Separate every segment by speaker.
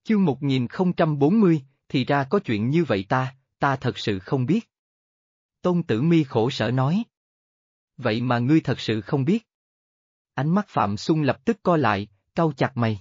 Speaker 1: Chương 1040, thì ra có chuyện như vậy ta thật sự không biết. Tôn Tử Mi khổ sở nói. Vậy mà ngươi thật sự không biết. Ánh mắt Phạm Xung lập tức co lại, cau chặt mày.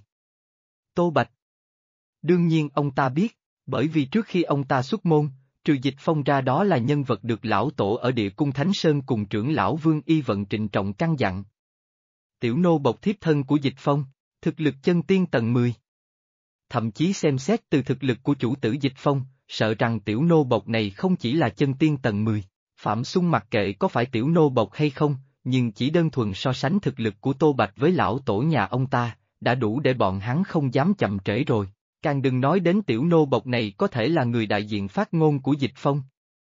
Speaker 1: Tô Bạch. Đương nhiên ông ta biết, bởi vì trước khi ông ta xuất môn, trừ Dịch Phong ra đó là nhân vật được lão tổ ở địa cung Thánh Sơn cùng trưởng lão Vương Y Vận trịnh trọng căn dặn. Tiểu nô bộc thiếp thân của Dịch Phong, thực lực chân tiên tầng 10. Thậm chí xem xét từ thực lực của chủ tử Dịch Phong, sợ rằng tiểu nô bộc này không chỉ là chân tiên tầng 10. Phạm Xung mặc kệ có phải tiểu nô bộc hay không, nhưng chỉ đơn thuần so sánh thực lực của Tô Bạch với lão tổ nhà ông ta, đã đủ để bọn hắn không dám chậm trễ rồi. Càng đừng nói đến tiểu nô bộc này có thể là người đại diện phát ngôn của Dịch Phong.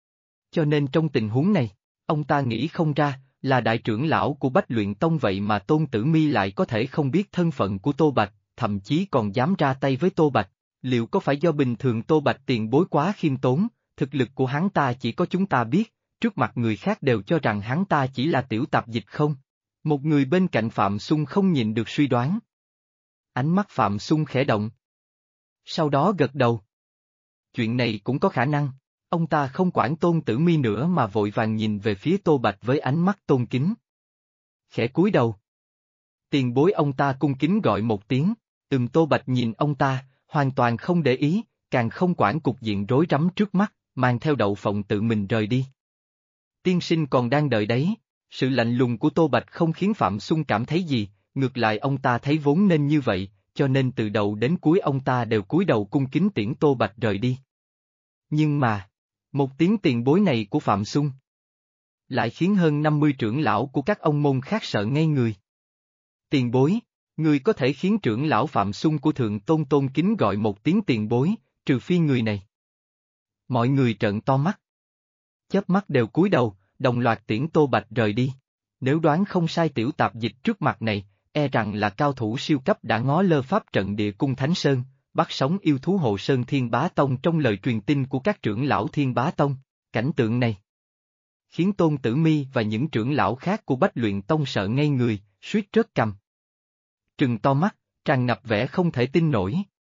Speaker 1: Cho nên trong tình huống này, ông ta nghĩ không ra, là đại trưởng lão của Bách Luyện Tông vậy mà Tôn Tử Mi lại có thể không biết thân phận của Tô Bạch, thậm chí còn dám ra tay với Tô Bạch. Liệu có phải do bình thường Tô Bạch tiền bối quá khiêm tốn, thực lực của hắn ta chỉ có chúng ta biết, trước mặt người khác đều cho rằng hắn ta chỉ là tiểu tạp dịch không? Một người bên cạnh Phạm Xung không nhìn được suy đoán. Ánh mắt Phạm Xung khẽ động. Sau đó gật đầu. Chuyện này cũng có khả năng, ông ta không quản Tôn Tử Mi nữa mà vội vàng nhìn về phía Tô Bạch với ánh mắt tôn kính. Khẽ cúi đầu. Tiền bối ông ta cung kính gọi một tiếng, Tô Bạch nhìn ông ta, hoàn toàn không để ý, càng không quản cục diện rối rắm trước mắt, mang theo đậu phộng tự mình rời đi. Tiên sinh còn đang đợi đấy, sự lạnh lùng của Tô Bạch không khiến Phạm Xung cảm thấy gì, ngược lại ông ta thấy vốn nên như vậy, cho nên từ đầu đến cuối ông ta đều cúi đầu cung kính tiễn Tô Bạch rời đi. Nhưng mà, một tiếng tiền bối này của Phạm Xung lại khiến hơn 50 trưởng lão của các ông môn khác sợ ngây người. Tiền bối, người có thể khiến trưởng lão Phạm Xung của Thượng Tôn tôn kính gọi một tiếng tiền bối, trừ phi người này. Mọi người trợn to mắt. Chớp mắt đều cúi đầu, đồng loạt tiễn Tô Bạch rời đi. Nếu đoán không sai tiểu tạp dịch trước mặt này, e rằng là cao thủ siêu cấp đã ngó lơ pháp trận địa cung Thánh Sơn, bắt sống yêu thú hộ Sơn Thiên Bá Tông trong lời truyền tin của các trưởng lão Thiên Bá Tông. Cảnh tượng này khiến Tôn Tử Mi và những trưởng lão khác của Bách Luyện Tông sợ ngây người, suýt rớt cằm. Trừng to mắt, tràn ngập vẻ không thể tin nổi.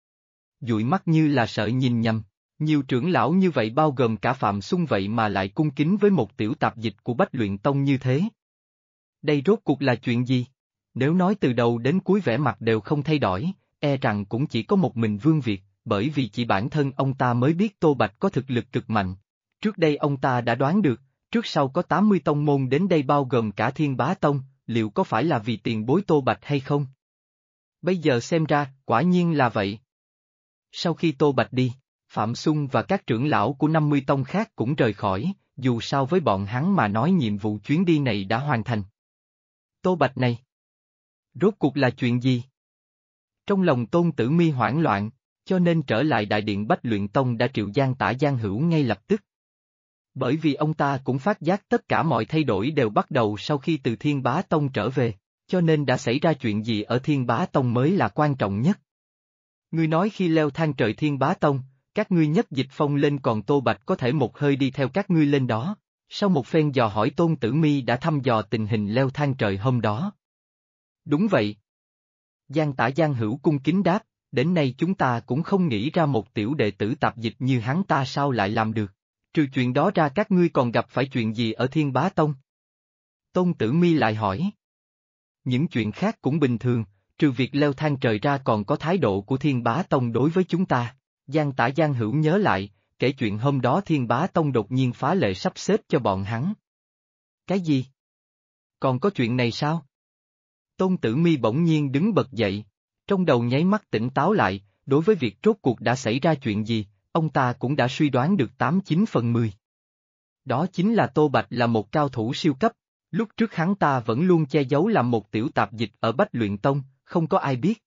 Speaker 1: Dụi mắt như là sợ nhìn nhầm, nhiều trưởng lão như vậy bao gồm cả Phạm Xung vậy mà lại cung kính với một tiểu tạp dịch của Bách Luyện Tông như thế. Đây rốt cuộc là chuyện gì? Nếu nói từ đầu đến cuối vẻ mặt đều không thay đổi, e rằng cũng chỉ có một mình Vương Việt, bởi vì chỉ bản thân ông ta mới biết Tô Bạch có thực lực cực mạnh. Trước đây ông ta đã đoán được, trước sau có 80 tông môn đến đây bao gồm cả Thiên Bá Tông, liệu có phải là vì tiền bối Tô Bạch hay không? Bây giờ xem ra, quả nhiên là vậy. Sau khi Tô Bạch đi, Phạm Xung và các trưởng lão của 50 tông khác cũng rời khỏi, dù sao với bọn hắn mà nói nhiệm vụ chuyến đi này đã hoàn thành. Tô Bạch này, rốt cuộc là chuyện gì? Trong lòng Tôn Tử Mi hoảng loạn, cho nên trở lại đại điện Bách Luyện Tông đã triệu Giang Tả Giang Hữu ngay lập tức. Bởi vì ông ta cũng phát giác tất cả mọi thay đổi đều bắt đầu sau khi từ Thiên Bá Tông trở về, cho nên đã xảy ra chuyện gì ở Thiên Bá Tông mới là quan trọng nhất. Ngươi nói khi leo thang trời Thiên Bá Tông, các ngươi nhất Dịch Phong lên còn Tô Bạch có thể một hơi đi theo các ngươi lên đó. Sau một phen dò hỏi Tôn Tử Mi đã thăm dò tình hình leo thang trời hôm đó. Đúng vậy. Giang Tả Giang Hữu cung kính đáp, đến nay chúng ta cũng không nghĩ ra một tiểu đệ tử tạp dịch như hắn ta sao lại làm được. Trừ chuyện đó ra các ngươi còn gặp phải chuyện gì ở Thiên Bá Tông? Tôn Tử Mi lại hỏi. Những chuyện khác cũng bình thường, trừ việc leo thang trời ra còn có thái độ của Thiên Bá Tông đối với chúng ta. Giang Tả Giang Hữu nhớ lại, kể chuyện hôm đó Thiên Bá Tông đột nhiên phá lệ sắp xếp cho bọn hắn. Cái gì? Còn có chuyện này sao? Tôn Tử Mi bỗng nhiên đứng bật dậy, trong đầu nháy mắt tỉnh táo lại, đối với việc rốt cuộc đã xảy ra chuyện gì, ông ta cũng đã suy đoán được 89 phần 10. Đó chính là Tô Bạch là một cao thủ siêu cấp, lúc trước hắn ta vẫn luôn che giấu làm một tiểu tạp dịch ở Bách Luyện Tông, không có ai biết.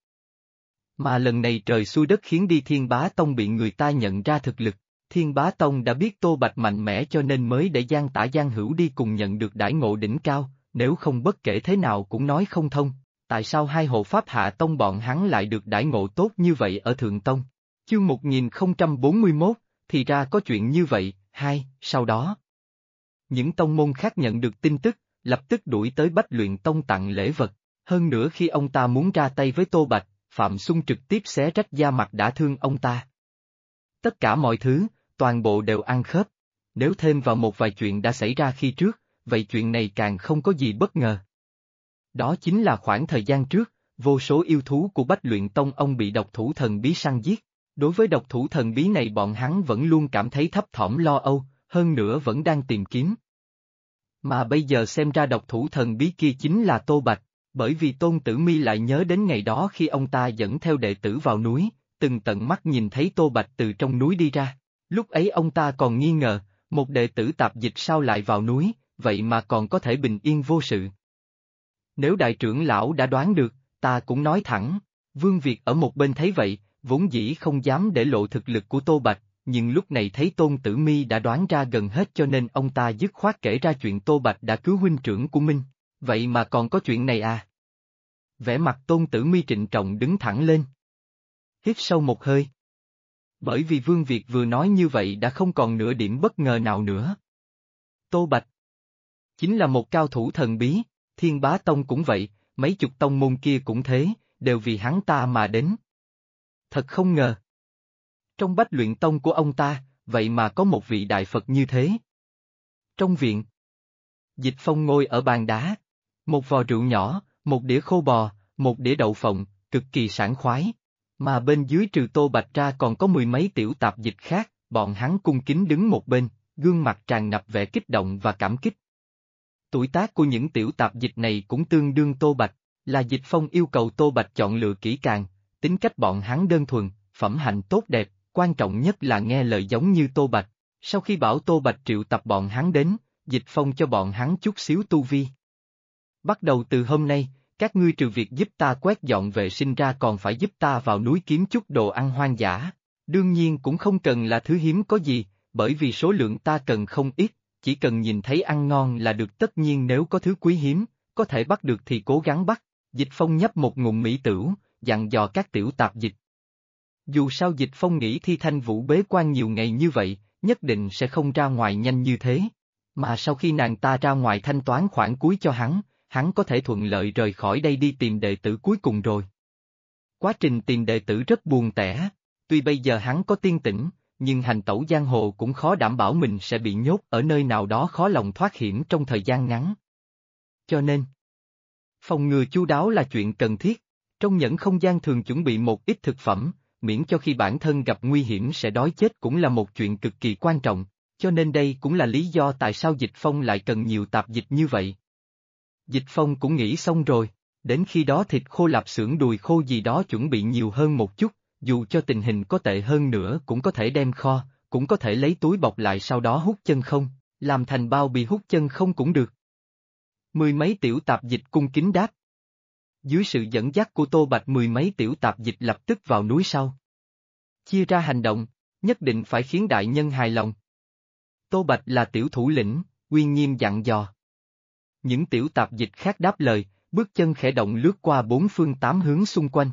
Speaker 1: Mà lần này trời xui đất khiến đi Thiên Bá Tông bị người ta nhận ra thực lực, Thiên Bá Tông đã biết Tô Bạch mạnh mẽ cho nên mới để Giang Tả Giang Hữu đi cùng nhận được đãi ngộ đỉnh cao, nếu không bất kể thế nào cũng nói không thông, tại sao hai hộ pháp hạ tông bọn hắn lại được đãi ngộ tốt như vậy ở Thượng Tông. Chương 1041, thì ra có chuyện như vậy, sau đó. Những tông môn khác nhận được tin tức, lập tức đuổi tới Bách Luyện Tông tặng lễ vật, hơn nữa khi ông ta muốn ra tay với Tô Bạch, Phạm Xung trực tiếp xé rách da mặt đã thương ông ta. Tất cả mọi thứ, toàn bộ đều ăn khớp. Nếu thêm vào một vài chuyện đã xảy ra khi trước, vậy chuyện này càng không có gì bất ngờ. Đó chính là khoảng thời gian trước, vô số yêu thú của Bách Luyện Tông ông bị độc thủ thần bí săn giết. Đối với độc thủ thần bí này bọn hắn vẫn luôn cảm thấy thấp thỏm lo âu, hơn nữa vẫn đang tìm kiếm. Mà bây giờ xem ra độc thủ thần bí kia chính là Tô Bạch, bởi vì Tôn Tử Mi lại nhớ đến ngày đó khi ông ta dẫn theo đệ tử vào núi, từng tận mắt nhìn thấy Tô Bạch từ trong núi đi ra. Lúc ấy ông ta còn nghi ngờ, một đệ tử tạp dịch sao lại vào núi, vậy mà còn có thể bình yên vô sự. Nếu đại trưởng lão đã đoán được, ta cũng nói thẳng. Vương Việt ở một bên thấy vậy, vốn dĩ không dám để lộ thực lực của Tô Bạch, nhưng lúc này thấy Tôn Tử Mi đã đoán ra gần hết cho nên ông ta dứt khoát kể ra chuyện Tô Bạch đã cứu huynh trưởng của mình. Vậy mà còn có chuyện này à? Vẻ mặt Tôn Tử Mi trịnh trọng đứng thẳng lên. Hít sâu một hơi. Bởi vì Vương Việt vừa nói như vậy đã không còn nửa điểm bất ngờ nào nữa. Tô Bạch chính là một cao thủ thần bí, Thiên Bá Tông cũng vậy, mấy chục tông môn kia cũng thế, đều vì hắn ta mà đến. Thật không ngờ. Trong Bách Luyện Tông của ông ta, vậy mà có một vị đại Phật như thế. Trong viện, Dịch Phong ngồi ở bàn đá. Một vò rượu nhỏ, một đĩa khô bò, một đĩa đậu phộng, cực kỳ sảng khoái. Mà bên dưới trừ Tô Bạch ra còn có mười mấy tiểu tạp dịch khác, bọn hắn cung kính đứng một bên, gương mặt tràn ngập vẻ kích động và cảm kích. Tuổi tác của những tiểu tạp dịch này cũng tương đương Tô Bạch, là Dịch Phong yêu cầu Tô Bạch chọn lựa kỹ càng, tính cách bọn hắn đơn thuần, phẩm hạnh tốt đẹp, quan trọng nhất là nghe lời giống như Tô Bạch. Sau khi bảo Tô Bạch triệu tập bọn hắn đến, Dịch Phong cho bọn hắn chút xíu tu vi. Bắt đầu từ hôm nay, các ngươi trừ việc giúp ta quét dọn vệ sinh ra còn phải giúp ta vào núi kiếm chút đồ ăn hoang dã. Đương nhiên cũng không cần là thứ hiếm có gì, bởi vì số lượng ta cần không ít, chỉ cần nhìn thấy ăn ngon là được, tất nhiên nếu có thứ quý hiếm, có thể bắt được thì cố gắng bắt. Dịch Phong nhấp một ngụm mỹ tửu, dặn dò các tiểu tạp dịch. Dù sao Dịch Phong nghĩ Thi Thanh Vũ bế quan nhiều ngày như vậy, nhất định sẽ không ra ngoài nhanh như thế. Mà sau khi nàng ta ra ngoài thanh toán khoản cuối cho hắn có thể thuận lợi rời khỏi đây đi tìm đệ tử cuối cùng rồi. Quá trình tìm đệ tử rất buồn tẻ, tuy bây giờ hắn có tiên tỉnh, nhưng hành tẩu giang hồ cũng khó đảm bảo mình sẽ bị nhốt ở nơi nào đó khó lòng thoát hiểm trong thời gian ngắn. Cho nên, phòng ngừa chu đáo là chuyện cần thiết, trong nhẫn không gian thường chuẩn bị một ít thực phẩm, miễn cho khi bản thân gặp nguy hiểm sẽ đói chết cũng là một chuyện cực kỳ quan trọng, cho nên đây cũng là lý do tại sao Dịch Phong lại cần nhiều tạp dịch như vậy. Dịch Phong cũng nghĩ xong rồi, đến khi đó thịt khô lạp xưởng đùi khô gì đó chuẩn bị nhiều hơn một chút, dù cho tình hình có tệ hơn nữa cũng có thể đem kho, cũng có thể lấy túi bọc lại sau đó hút chân không, làm thành bao bì hút chân không cũng được. Mười mấy tiểu tạp dịch cung kính đáp. Dưới sự dẫn dắt của Tô Bạch mười mấy tiểu tạp dịch lập tức vào núi sau. Chia ra hành động, nhất định phải khiến đại nhân hài lòng. Tô Bạch là tiểu thủ lĩnh, uy nghiêm dặn dò. Những tiểu tạp dịch khác đáp lời, bước chân khẽ động lướt qua bốn phương tám hướng xung quanh.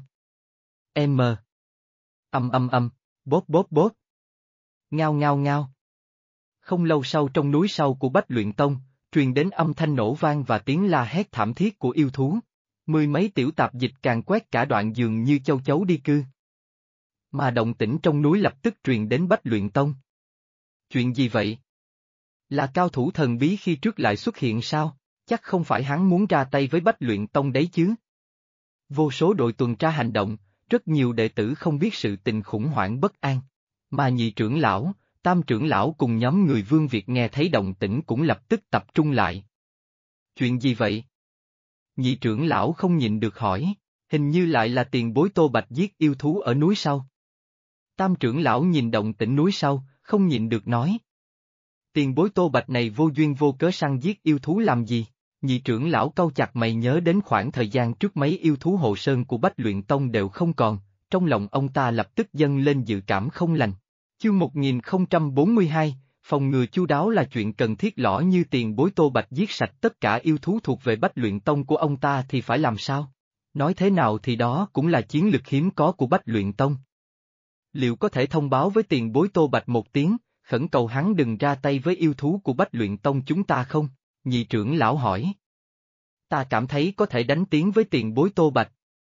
Speaker 1: Bốp bốp bốp. Ngao ngao ngao. Không lâu sau trong núi sau của Bách Luyện Tông, truyền đến âm thanh nổ vang và tiếng la hét thảm thiết của yêu thú. Mười mấy tiểu tạp dịch càng quét cả đoạn dường như châu chấu đi cư. Mà động tĩnh trong núi lập tức truyền đến Bách Luyện Tông. Chuyện gì vậy? Là cao thủ thần bí khi trước lại xuất hiện sao? Chắc không phải hắn muốn ra tay với Bách Luyện Tông đấy chứ? Vô số đội tuần tra hành động, rất nhiều đệ tử không biết sự tình khủng hoảng bất an. Mà nhị trưởng lão, tam trưởng lão cùng nhóm người Vương Việt nghe thấy động tĩnh cũng lập tức tập trung lại. Chuyện gì vậy? Nhị trưởng lão không nhịn được hỏi, hình như lại là tiền bối Tô Bạch giết yêu thú ở núi sau. Tam trưởng lão nhìn động tĩnh núi sau, không nhịn được nói. Tiền bối Tô Bạch này vô duyên vô cớ săn giết yêu thú làm gì? Nhị trưởng lão cau chặt mày nhớ đến khoảng thời gian trước mấy yêu thú hộ sơn của Bách Luyện Tông đều không còn, trong lòng ông ta lập tức dâng lên dự cảm không lành. Chương 1042, phòng ngừa chu đáo là chuyện cần thiết, lõ như tiền bối Tô Bạch giết sạch tất cả yêu thú thuộc về Bách Luyện Tông của ông ta thì phải làm sao? Nói thế nào thì đó cũng là chiến lực hiếm có của Bách Luyện Tông. Liệu có thể thông báo với tiền bối Tô Bạch một tiếng, khẩn cầu hắn đừng ra tay với yêu thú của Bách Luyện Tông chúng ta không? Nhị trưởng lão hỏi. Ta cảm thấy có thể đánh tiếng với tiền bối Tô Bạch.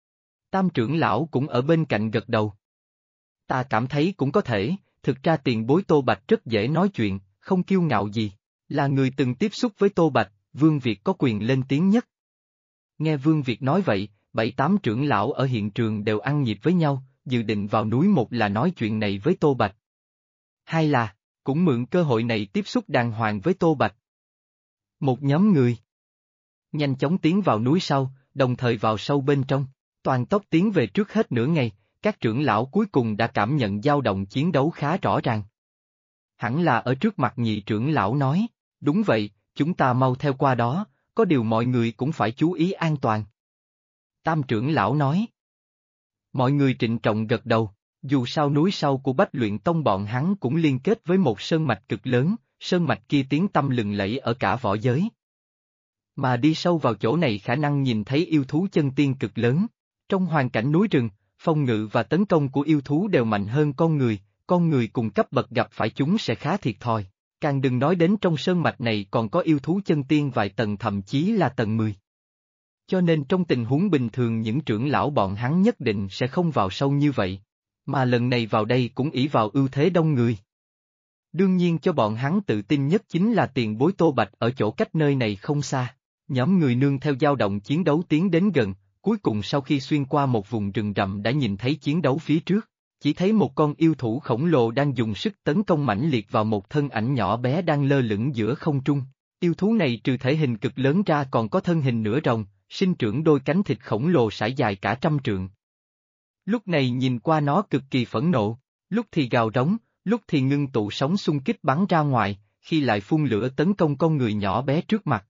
Speaker 1: Tam trưởng lão cũng ở bên cạnh gật đầu. Ta cảm thấy cũng có thể, thực ra tiền bối Tô Bạch rất dễ nói chuyện, không kiêu ngạo gì. Là người từng tiếp xúc với Tô Bạch, Vương Việt có quyền lên tiếng nhất. Nghe Vương Việt nói vậy, 7-8 trưởng lão ở hiện trường đều ăn nhịp với nhau, dự định vào núi, một là nói chuyện này với Tô Bạch. Hai là, cũng mượn cơ hội này tiếp xúc đàng hoàng với Tô Bạch. Một nhóm người nhanh chóng tiến vào núi sau, đồng thời vào sâu bên trong, toàn tốc tiến về trước hết nửa ngày, các trưởng lão cuối cùng đã cảm nhận dao động chiến đấu khá rõ ràng. Hẳn là ở trước mặt nhị trưởng lão nói, đúng vậy, chúng ta mau theo qua đó, có điều mọi người cũng phải chú ý an toàn. Tam trưởng lão nói. Mọi người trịnh trọng gật đầu, dù sao núi sau của Bách Luyện Tông bọn hắn cũng liên kết với một sơn mạch cực lớn, sơn mạch kia tiếng tăm lừng lẫy ở cả võ giới. Mà đi sâu vào chỗ này khả năng nhìn thấy yêu thú chân tiên cực lớn. Trong hoàn cảnh núi rừng, phòng ngự và tấn công của yêu thú đều mạnh hơn con người cùng cấp bậc gặp phải chúng sẽ khá thiệt thòi. Càng đừng nói đến trong sơn mạch này còn có yêu thú chân tiên vài tầng, thậm chí là tầng 10. Cho nên trong tình huống bình thường những trưởng lão bọn hắn nhất định sẽ không vào sâu như vậy, mà lần này vào đây cũng ỷ vào ưu thế đông người. Đương nhiên cho bọn hắn tự tin nhất chính là tiền bối Tô Bạch ở chỗ cách nơi này không xa. Nhóm người nương theo dao động chiến đấu tiến đến gần, cuối cùng sau khi xuyên qua một vùng rừng rậm đã nhìn thấy chiến đấu phía trước. Chỉ thấy một con yêu thú khổng lồ đang dùng sức tấn công mãnh liệt vào một thân ảnh nhỏ bé đang lơ lửng giữa không trung. Yêu thú này trừ thể hình cực lớn ra còn có thân hình nửa rồng, sinh trưởng đôi cánh thịt khổng lồ sải dài cả 100 trượng. Lúc này nhìn qua nó cực kỳ phẫn nộ, lúc thì gào rống, lúc thì ngưng tụ sóng xung kích bắn ra ngoài, khi lại phun lửa tấn công con người nhỏ bé trước mặt.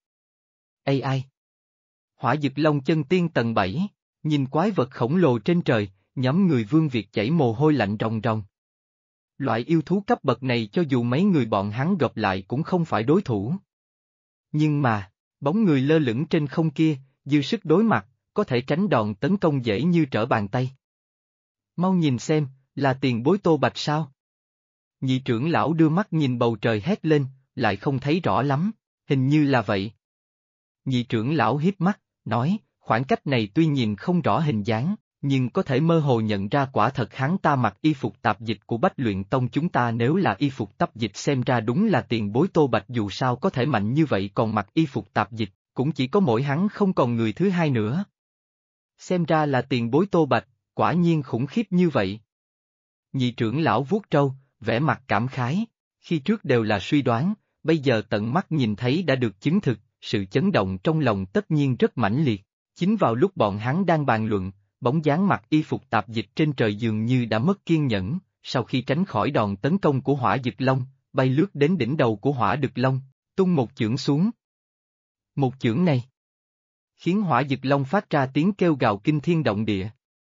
Speaker 1: Ai? Hỏa Dực Long chân tiên tầng 7, nhìn quái vật khổng lồ trên trời. Nhóm người Vương Việt chảy mồ hôi lạnh ròng ròng. Loại yêu thú cấp bậc này cho dù mấy người bọn hắn gặp lại cũng không phải đối thủ. Nhưng mà, bóng người lơ lửng trên không kia, dư sức đối mặt, có thể tránh đòn tấn công dễ như trở bàn tay. Mau nhìn xem, là tiền bối Tô Bạch sao? Nhị trưởng lão đưa mắt nhìn bầu trời hét lên, lại không thấy rõ lắm, hình như là vậy. Nhị trưởng lão híp mắt, nói, khoảng cách này tuy nhìn không rõ hình dáng, nhưng có thể mơ hồ nhận ra quả thật hắn ta mặc y phục tạp dịch của Bách Luyện Tông chúng ta. Nếu là y phục tạp dịch xem ra đúng là tiền bối Tô Bạch, dù sao có thể mạnh như vậy còn mặc y phục tạp dịch, cũng chỉ có mỗi hắn không còn người thứ hai nữa. Xem ra là tiền bối Tô Bạch, quả nhiên khủng khiếp như vậy. Nhị trưởng lão vuốt râu, vẻ mặt cảm khái, khi trước đều là suy đoán, bây giờ tận mắt nhìn thấy đã được chứng thực, sự chấn động trong lòng tất nhiên rất mãnh liệt. Chính vào lúc bọn hắn đang bàn luận, bóng dáng mặc y phục tạp dịch trên trời dường như đã mất kiên nhẫn, sau khi tránh khỏi đòn tấn công của Hỏa Dực Long, bay lướt đến đỉnh đầu của Hỏa Dực Long, tung một chưởng xuống. Một chưởng này khiến Hỏa Dực Long phát ra tiếng kêu gào kinh thiên động địa.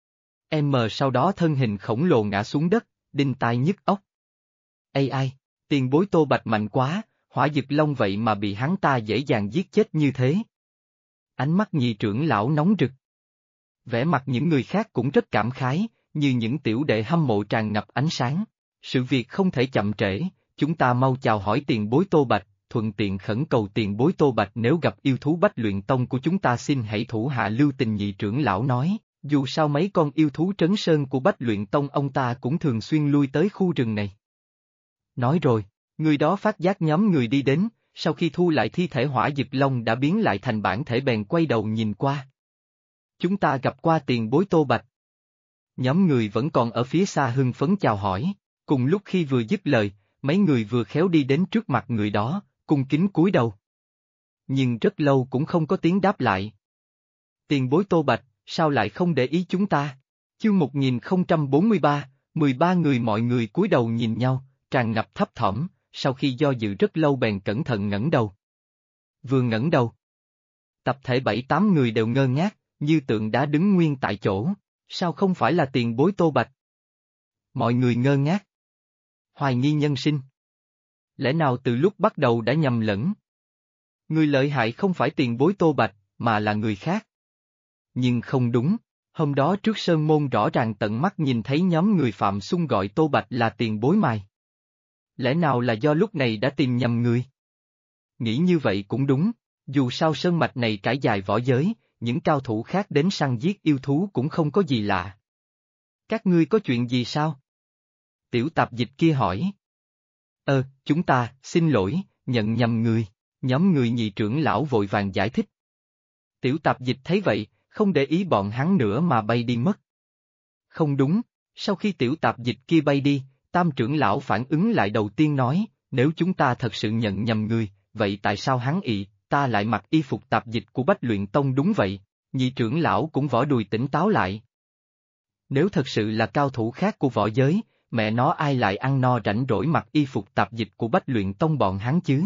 Speaker 1: Sau đó thân hình khổng lồ ngã xuống đất, đinh tai nhức óc. Ai, tiền bối Tô Bạch mạnh quá, Hỏa Dực Long vậy mà bị hắn ta dễ dàng giết chết như thế. Ánh mắt nhị trưởng lão nóng rực. Vẻ mặt những người khác cũng rất cảm khái, như những tiểu đệ hâm mộ tràn ngập ánh sáng. Sự việc không thể chậm trễ, chúng ta mau chào hỏi tiền bối Tô Bạch, thuận tiện khẩn cầu tiền bối Tô Bạch nếu gặp yêu thú Bách Luyện Tông của chúng ta xin hãy thủ hạ lưu tình. Nhị trưởng lão nói, dù sao mấy con yêu thú trấn sơn của Bách Luyện Tông ông ta cũng thường xuyên lui tới khu rừng này. Nói rồi, người đó phát giác nhóm người đi đến, sau khi thu lại thi thể Hỏa Dực Long đã biến lại thành bản thể bèn quay đầu nhìn qua. Chúng ta gặp qua tiền bối Tô Bạch. Nhóm người vẫn còn ở phía xa hưng phấn chào hỏi, cùng lúc khi vừa dứt lời, mấy người vừa khéo đi đến trước mặt người đó, cung kính cúi đầu. Nhưng rất lâu cũng không có tiếng đáp lại. Tiền bối Tô Bạch, sao lại không để ý chúng ta? Chương 1043, 13 người. Mọi người cúi đầu nhìn nhau, tràn ngập thấp thỏm, sau khi do dự rất lâu bèn cẩn thận ngẩng đầu. Vừa ngẩng đầu, tập thể 7-8 người đều ngơ ngác, như tượng đá đứng nguyên tại chỗ, sao không phải là tiền bối Tô Bạch? Mọi người ngơ ngác. Hoài nghi nhân sinh. Lẽ nào từ lúc bắt đầu đã nhầm lẫn? Người lợi hại không phải tiền bối Tô Bạch, mà là người khác. Nhưng không đúng, hôm đó trước sơn môn rõ ràng tận mắt nhìn thấy nhóm người Phạm Xung gọi Tô Bạch là tiền bối mài. Lẽ nào là do lúc này đã tìm nhầm người? Nghĩ như vậy cũng đúng, dù sao sơn mạch này trải dài võ giới, những cao thủ khác đến săn giết yêu thú cũng không có gì lạ. Các ngươi có chuyện gì sao? Tiểu tạp dịch kia hỏi. Chúng ta, xin lỗi, nhận nhầm người, nhóm người nhị trưởng lão vội vàng giải thích. Tiểu tạp dịch thấy vậy, không để ý bọn hắn nữa mà bay đi mất. Không đúng, sau khi tiểu tạp dịch kia bay đi, tam trưởng lão phản ứng lại đầu tiên nói, nếu chúng ta thật sự nhận nhầm người, vậy tại sao hắn ta lại mặc y phục tạp dịch của Bách Luyện Tông? Đúng vậy, nhị trưởng lão cũng võ đùi tỉnh táo lại. Nếu thật sự là cao thủ khác của võ giới, mẹ nó ai lại ăn no rảnh rỗi mặc y phục tạp dịch của Bách Luyện Tông bọn hắn chứ?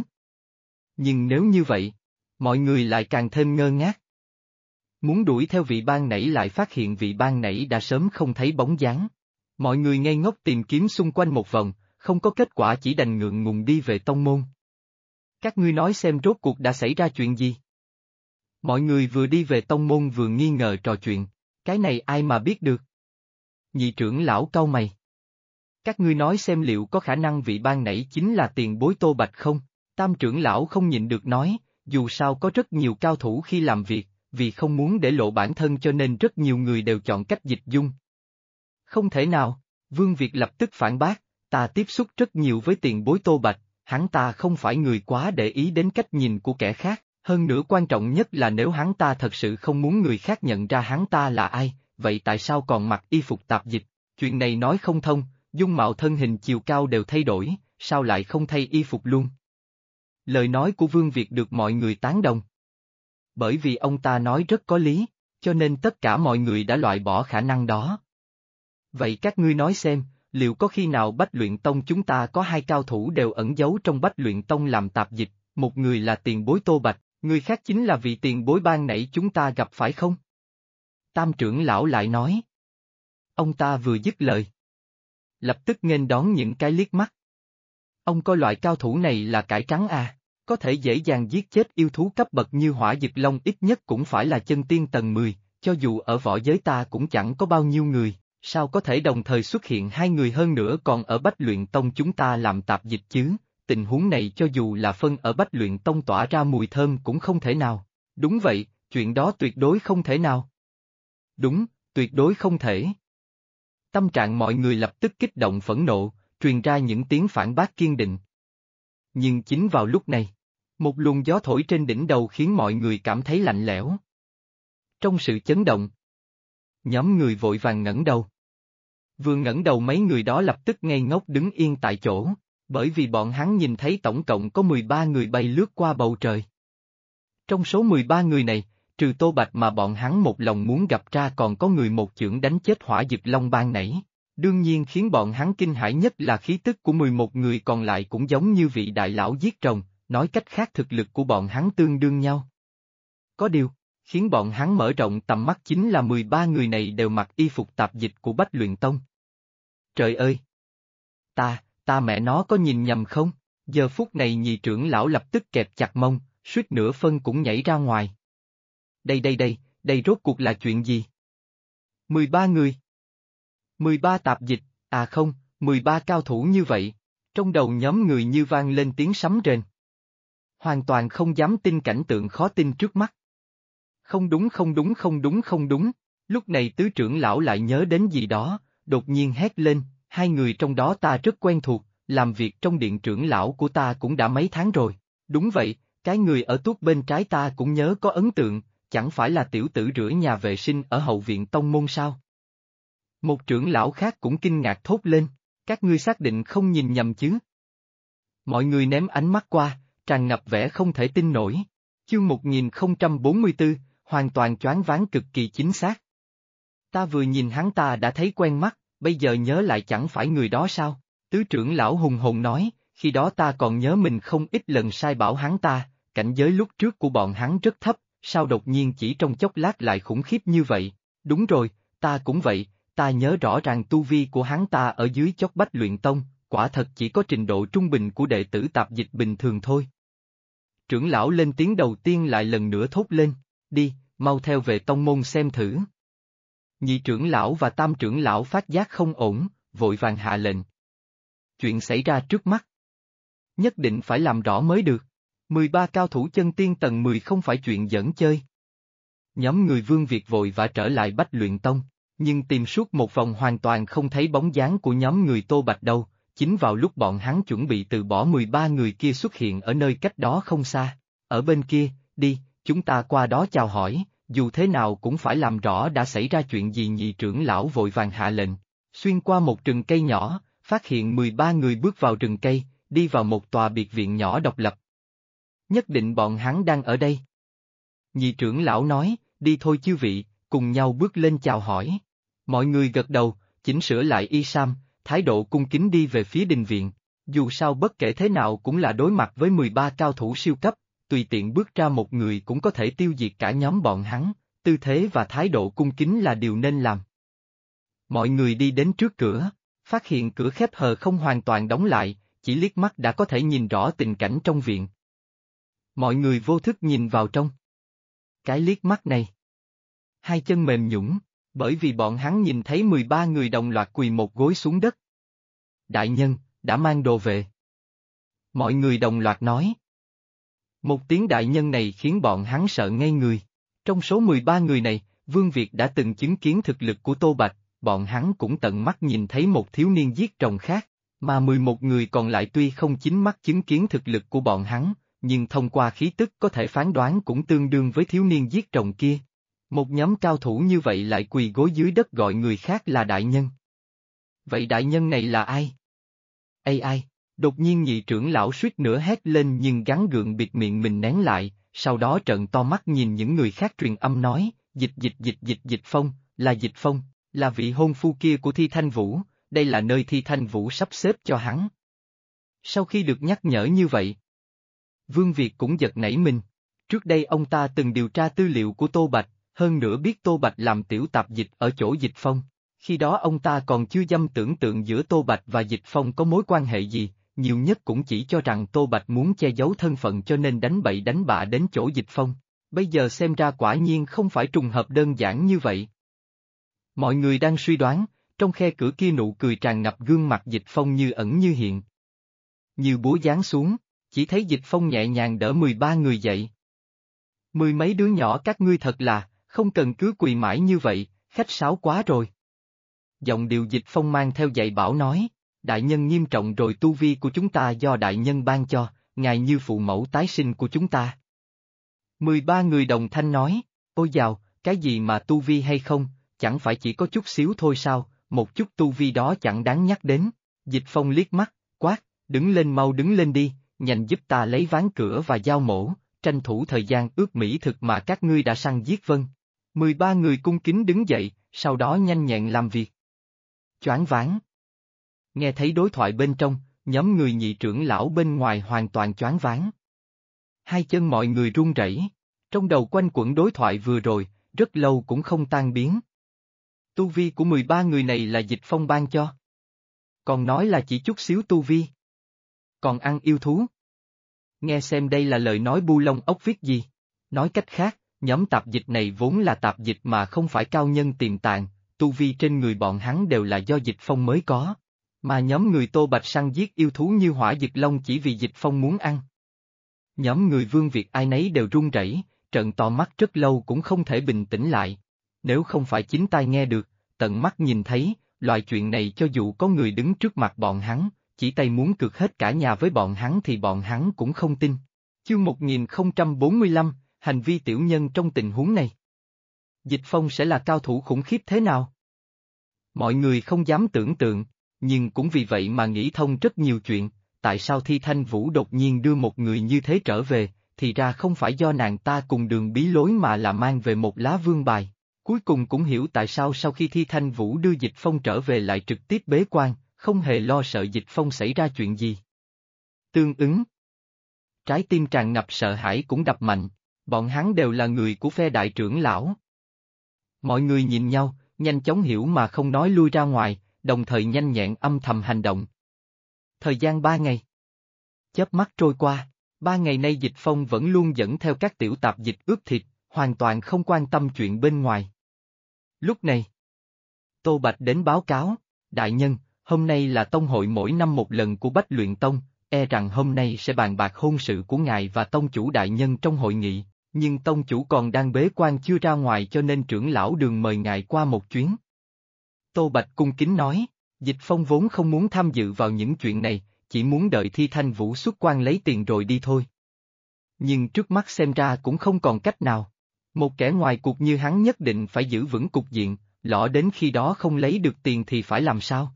Speaker 1: Nhưng nếu như vậy, mọi người lại càng thêm ngơ ngác. Muốn đuổi theo vị ban nãy lại phát hiện vị ban nãy đã sớm không thấy bóng dáng. Mọi người ngây ngốc tìm kiếm xung quanh một vòng, không có kết quả chỉ đành ngượng ngùng đi về tông môn. Các ngươi nói xem rốt cuộc đã xảy ra chuyện gì? Mọi người vừa đi về tông môn vừa nghi ngờ trò chuyện, cái này ai mà biết được? Nhị trưởng lão cau mày. Các ngươi nói xem liệu có khả năng vị ban nãy chính là tiền bối Tô Bạch không? Tam trưởng lão không nhịn được nói, dù sao có rất nhiều cao thủ khi làm việc, vì không muốn để lộ bản thân cho nên rất nhiều người đều chọn cách dịch dung. Không thể nào, Vương Việt lập tức phản bác, ta tiếp xúc rất nhiều với tiền bối Tô Bạch, hắn ta không phải người quá để ý đến cách nhìn của kẻ khác, hơn nữa quan trọng nhất là nếu hắn ta thật sự không muốn người khác nhận ra hắn ta là ai, vậy tại sao còn mặc y phục tạp dịch? Chuyện này nói không thông, dung mạo thân hình chiều cao đều thay đổi, sao lại không thay y phục luôn? Lời nói của Vương Việt được mọi người tán đồng. Bởi vì ông ta nói rất có lý, cho nên tất cả mọi người đã loại bỏ khả năng đó. Vậy các ngươi nói xem, liệu có khi nào Bách Luyện Tông chúng ta có hai cao thủ đều ẩn giấu trong Bách Luyện Tông làm tạp dịch, một người là tiền bối Tô Bạch, người khác chính là vị tiền bối ban nãy chúng ta gặp phải không? Tam trưởng lão lại nói. Ông ta vừa dứt lời, lập tức nghênh đón những cái liếc mắt. Ông coi loại cao thủ này là cải trắng à, có thể dễ dàng giết chết yêu thú cấp bậc như Hỏa Dực Long ít nhất cũng phải là chân tiên tầng 10, cho dù ở võ giới ta cũng chẳng có bao nhiêu người, sao có thể đồng thời xuất hiện hai người hơn nữa còn ở Bách Luyện Tông chúng ta làm tạp dịch chứ, tình huống này cho dù là phân ở Bách Luyện Tông tỏa ra mùi thơm cũng không thể nào, đúng vậy, chuyện đó tuyệt đối không thể nào. Đúng, tuyệt đối không thể. Tâm trạng mọi người lập tức kích động phẫn nộ, truyền ra những tiếng phản bác kiên định. Nhưng chính vào lúc này, một luồng gió thổi trên đỉnh đầu khiến mọi người cảm thấy lạnh lẽo. Trong sự chấn động, nhóm người vội vàng ngẩng đầu. Vừa ngẩng đầu mấy người đó lập tức ngây ngốc đứng yên tại chỗ, bởi vì bọn hắn nhìn thấy tổng cộng có 13 người bay lướt qua bầu trời. Trong số 13 người này, trừ Tô Bạch mà bọn hắn một lòng muốn gặp ra còn có người một chưởng đánh chết Hỏa Dực Long ban nãy. Đương nhiên khiến bọn hắn kinh hãi nhất là khí tức của 11 người còn lại cũng giống như vị đại lão giết rồng, nói cách khác thực lực của bọn hắn tương đương nhau. Có điều, khiến bọn hắn mở rộng tầm mắt chính là 13 người này đều mặc y phục tạp dịch của Bách Luyện Tông. Trời ơi! Ta mẹ nó có nhìn nhầm không? Giờ phút này nhị trưởng lão lập tức kẹp chặt mông, suýt nửa phân cũng nhảy ra ngoài. Đây rốt cuộc là chuyện gì? 13 người. 13 tạp dịch, à không, 13 cao thủ như vậy, trong đầu nhóm người như vang lên tiếng sấm rền. Hoàn toàn không dám tin cảnh tượng khó tin trước mắt. Không đúng, lúc này tứ trưởng lão lại nhớ đến gì đó, đột nhiên hét lên, hai người trong đó ta rất quen thuộc, làm việc trong điện trưởng lão của ta cũng đã mấy tháng rồi, đúng vậy, cái người ở tuốt bên trái ta cũng nhớ có ấn tượng, chẳng phải là tiểu tử rửa nhà vệ sinh ở hậu viện tông môn sao? Một trưởng lão khác cũng kinh ngạc thốt lên, các ngươi xác định không nhìn nhầm chứ? Mọi người ném ánh mắt qua, tràn ngập vẻ không thể tin nổi. Chương 1044, hoàn toàn choáng váng cực kỳ chính xác. Ta vừa nhìn hắn ta đã thấy quen mắt, bây giờ nhớ lại chẳng phải người đó sao? Tứ trưởng lão hùng hồn nói, khi đó ta còn nhớ mình không ít lần sai bảo hắn ta, cảnh giới lúc trước của bọn hắn rất thấp, sao đột nhiên chỉ trong chốc lát lại khủng khiếp như vậy? Đúng rồi, ta cũng vậy. Ta nhớ rõ ràng tu vi của hắn ta ở dưới chót Bách Luyện Tông, quả thật chỉ có trình độ trung bình của đệ tử tạp dịch bình thường thôi. Trưởng lão lên tiếng đầu tiên lại lần nữa thốt lên, đi, mau theo về tông môn xem thử. Nhị trưởng lão và tam trưởng lão phát giác không ổn, vội vàng hạ lệnh. Chuyện xảy ra trước mắt. Nhất định phải làm rõ mới được. 13 cao thủ chân tiên tầng 10 không phải chuyện giỡn chơi. Nhóm người Vương Việt vội vã trở lại Bách Luyện Tông, nhưng tìm suốt một vòng hoàn toàn không thấy bóng dáng của nhóm người Tô Bạch đâu, chính vào lúc bọn hắn chuẩn bị từ bỏ 13 người kia xuất hiện ở nơi cách đó không xa. Ở bên kia, đi, chúng ta qua đó chào hỏi, dù thế nào cũng phải làm rõ đã xảy ra chuyện gì. Nhị trưởng lão vội vàng hạ lệnh. Xuyên qua một rừng cây nhỏ, phát hiện 13 người bước vào rừng cây, đi vào một tòa biệt viện nhỏ độc lập. Nhất định bọn hắn đang ở đây. Nhị trưởng lão nói, đi thôi chư vị, cùng nhau bước lên chào hỏi. Mọi người gật đầu, chỉnh sửa lại y sam, thái độ cung kính đi về phía đình viện. Dù sao bất kể thế nào cũng là đối mặt với 13 cao thủ siêu cấp, tùy tiện bước ra một người cũng có thể tiêu diệt cả nhóm bọn hắn, tư thế và thái độ cung kính là điều nên làm. Mọi người đi đến trước cửa, phát hiện cửa khép hờ không hoàn toàn đóng lại, chỉ liếc mắt đã có thể nhìn rõ tình cảnh trong viện. Mọi người vô thức nhìn vào trong. Cái liếc mắt này. Hai chân mềm nhũn, bởi vì bọn hắn nhìn thấy 13 người đồng loạt quỳ một gối xuống đất. Đại nhân, đã mang đồ về. Mọi người đồng loạt nói. Một tiếng đại nhân này khiến bọn hắn sợ ngây người. Trong số 13 người này, Vương Việt đã từng chứng kiến thực lực của Tô Bạch, bọn hắn cũng tận mắt nhìn thấy một thiếu niên giết rồng khác, mà 11 người còn lại tuy không chính mắt chứng kiến thực lực của bọn hắn, nhưng thông qua khí tức có thể phán đoán cũng tương đương với thiếu niên giết rồng kia. Một nhóm cao thủ như vậy lại quỳ gối dưới đất gọi người khác là đại nhân. Vậy đại nhân này là ai? Ai? Đột nhiên nhị trưởng lão suýt nữa hét lên nhưng gắng gượng bịt miệng mình nén lại, sau đó trợn to mắt nhìn những người khác truyền âm nói, Dịch Phong, là vị hôn phu kia của Thi Thanh Vũ, đây là nơi Thi Thanh Vũ sắp xếp cho hắn. Sau khi được nhắc nhở như vậy, Vương Việt cũng giật nảy mình. Trước đây ông ta từng điều tra tư liệu của Tô Bạch, hơn nữa biết Tô Bạch làm tiểu tạp dịch ở chỗ Dịch Phong. Khi đó ông ta còn chưa dám tưởng tượng giữa Tô Bạch và Dịch Phong có mối quan hệ gì, nhiều nhất cũng chỉ cho rằng Tô Bạch muốn che giấu thân phận cho nên đánh bậy đánh bạ đến chỗ Dịch Phong. Bây giờ xem ra quả nhiên không phải trùng hợp đơn giản như vậy. Mọi người đang suy đoán, trong khe cửa kia nụ cười tràn ngập gương mặt Dịch Phong như ẩn như hiện. Như búa giáng xuống, chỉ thấy Dịch Phong nhẹ nhàng đỡ 13 người dậy. Mười mấy đứa nhỏ các ngươi thật là, không cần cứ quỳ mãi như vậy, khách sáo quá rồi. Giọng điệu Dịch Phong mang theo dạy bảo nói, đại nhân nghiêm trọng rồi, tu vi của chúng ta do đại nhân ban cho, ngài như phụ mẫu tái sinh của chúng ta. 13 người đồng thanh nói, ôi dào, cái gì mà tu vi hay không, chẳng phải chỉ có chút xíu thôi sao, một chút tu vi đó chẳng đáng nhắc đến. Dịch Phong liếc mắt, quát, đứng lên mau đứng lên đi, nhanh giúp ta lấy ván cửa và dao mổ, tranh thủ thời gian ướp mỹ thực mà các ngươi đã săn giết vân. 13 người cung kính đứng dậy, sau đó nhanh nhẹn làm việc. Choáng váng. Nghe thấy đối thoại bên trong, nhóm người nhị trưởng lão bên ngoài hoàn toàn choáng váng. Hai chân mọi người run rẩy, trong đầu quanh quẩn đối thoại vừa rồi, rất lâu cũng không tan biến. Tu vi của 13 người này là Dịch Phong ban cho. Còn nói là chỉ chút xíu tu vi. Còn ăn yêu thú. Nghe xem đây là lời nói bu lông ốc viết gì. Nói cách khác, nhóm tạp dịch này vốn là tạp dịch mà không phải cao nhân tiềm tàng, tu vi trên người bọn hắn đều là do Dịch Phong mới có. Mà nhóm người Tô Bạch săn giết yêu thú như Hỏa Dực Long chỉ vì Dịch Phong muốn ăn. Nhóm người Vương Việt ai nấy đều run rẩy, trợn to mắt rất lâu cũng không thể bình tĩnh lại. Nếu không phải chính tai nghe được, tận mắt nhìn thấy, loại chuyện này cho dù có người đứng trước mặt bọn hắn, chỉ tay muốn cược hết cả nhà với bọn hắn thì bọn hắn cũng không tin. Chương 1045, hành vi tiểu nhân trong tình huống này. Dịch Phong sẽ là cao thủ khủng khiếp thế nào? Mọi người không dám tưởng tượng, nhưng cũng vì vậy mà nghĩ thông rất nhiều chuyện, tại sao Thi Thanh Vũ đột nhiên đưa một người như thế trở về, thì ra không phải do nàng ta cùng đường bí lối mà là mang về một lá vương bài. Cuối cùng cũng hiểu tại sao sau khi Thi Thanh Vũ đưa Dịch Phong trở về lại trực tiếp bế quan, không hề lo sợ Dịch Phong xảy ra chuyện gì. Tương ứng, trái tim tràn ngập sợ hãi cũng đập mạnh, bọn hắn đều là người của phe đại trưởng lão. Mọi người nhìn nhau, nhanh chóng hiểu mà không nói lui ra ngoài, đồng thời nhanh nhẹn âm thầm hành động. Thời gian 3 ngày. Chớp mắt trôi qua, 3 ngày nay Dịch Phong vẫn luôn dẫn theo các tiểu tạp dịch ướp thịt, hoàn toàn không quan tâm chuyện bên ngoài. Lúc này, Tô Bạch đến báo cáo, đại nhân, hôm nay là tông hội mỗi năm một lần của Bách Luyện Tông, e rằng hôm nay sẽ bàn bạc hôn sự của ngài và tông chủ đại nhân trong hội nghị, nhưng tông chủ còn đang bế quan chưa ra ngoài cho nên trưởng lão Đường mời ngài qua một chuyến. Tô Bạch cung kính nói, Dịch Phong vốn không muốn tham dự vào những chuyện này, chỉ muốn đợi Thi Thanh Vũ xuất quan lấy tiền rồi đi thôi. Nhưng trước mắt xem ra cũng không còn cách nào. Một kẻ ngoài cuộc như hắn nhất định phải giữ vững cục diện, lỡ đến khi đó không lấy được tiền thì phải làm sao?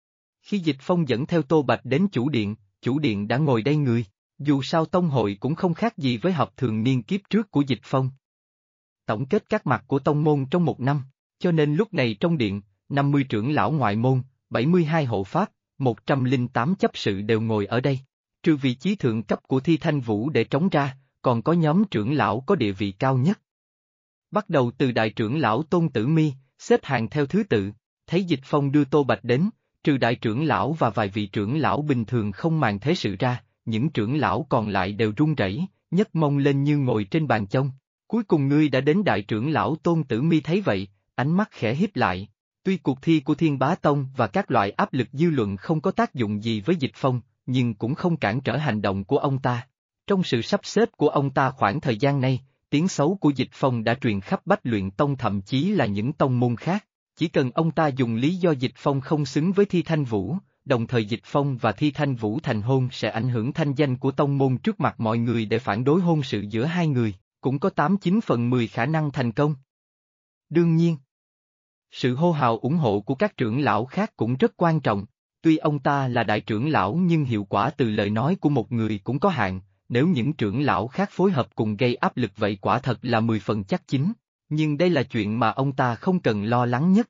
Speaker 1: Khi Dịch Phong dẫn theo Tô Bạch đến chủ điện đã ngồi đây người, dù sao tông hội cũng không khác gì với họp thường niên kiếp trước của Dịch Phong. Tổng kết các mặt của tông môn trong một năm, cho nên lúc này trong điện, 50 trưởng lão ngoại môn, 72 hộ pháp, 108 chấp sự đều ngồi ở đây. Trừ vị trí thượng cấp của Thi Thanh Vũ để trống ra, còn có nhóm trưởng lão có địa vị cao nhất. Bắt đầu từ đại trưởng lão Tôn Tử Mi, xếp hàng theo thứ tự, thấy Dịch Phong đưa Tô Bạch đến, trừ đại trưởng lão và vài vị trưởng lão bình thường không màng thế sự ra, những trưởng lão còn lại đều run rẩy, nhấc mông lên như ngồi trên bàn chông. Cuối cùng ngươi đã đến. Đại trưởng lão Tôn Tử Mi thấy vậy, ánh mắt khẽ híp lại. Tuy cuộc thi của Thiên Bá Tông và các loại áp lực dư luận không có tác dụng gì với Dịch Phong, nhưng cũng không cản trở hành động của ông ta. Trong sự sắp xếp của ông ta khoảng thời gian này, tiếng xấu của Dịch Phong đã truyền khắp Bách Luyện Tông thậm chí là những tông môn khác. Chỉ cần ông ta dùng lý do Dịch Phong không xứng với Thi Thanh Vũ, đồng thời Dịch Phong và Thi Thanh Vũ thành hôn sẽ ảnh hưởng thanh danh của tông môn trước mặt mọi người để phản đối hôn sự giữa hai người, cũng có 89/10 khả năng thành công. Đương nhiên, sự hô hào ủng hộ của các trưởng lão khác cũng rất quan trọng. Tuy ông ta là đại trưởng lão nhưng hiệu quả từ lời nói của một người cũng có hạn, nếu những trưởng lão khác phối hợp cùng gây áp lực vậy quả thật là 10 phần chắc chín, nhưng đây là chuyện mà ông ta không cần lo lắng nhất.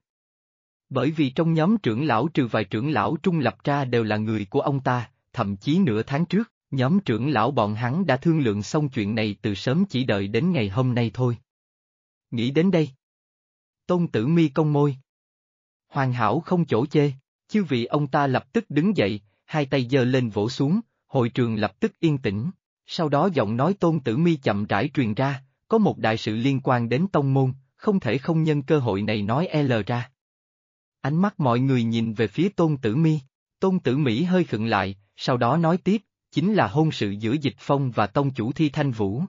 Speaker 1: Bởi vì trong nhóm trưởng lão trừ vài trưởng lão trung lập ra đều là người của ông ta, thậm chí nửa tháng trước, nhóm trưởng lão bọn hắn đã thương lượng xong chuyện này từ sớm chỉ đợi đến ngày hôm nay thôi. Nghĩ đến đây, Tôn Tử Mi cong môi. Hoàn hảo không chỗ chê, chư vị. Ông ta lập tức đứng dậy, hai tay giơ lên vỗ xuống, hội trường lập tức yên tĩnh. Sau đó giọng nói Tôn Tử Mi chậm rãi truyền ra, có một đại sự liên quan đến tông môn, không thể không nhân cơ hội này nói ra. Ánh mắt mọi người nhìn về phía Tôn Tử Mi. Tôn Tử Mỹ hơi khựng lại, sau đó nói tiếp, chính là hôn sự giữa Dịch Phong và tông chủ Thi Thanh Vũ.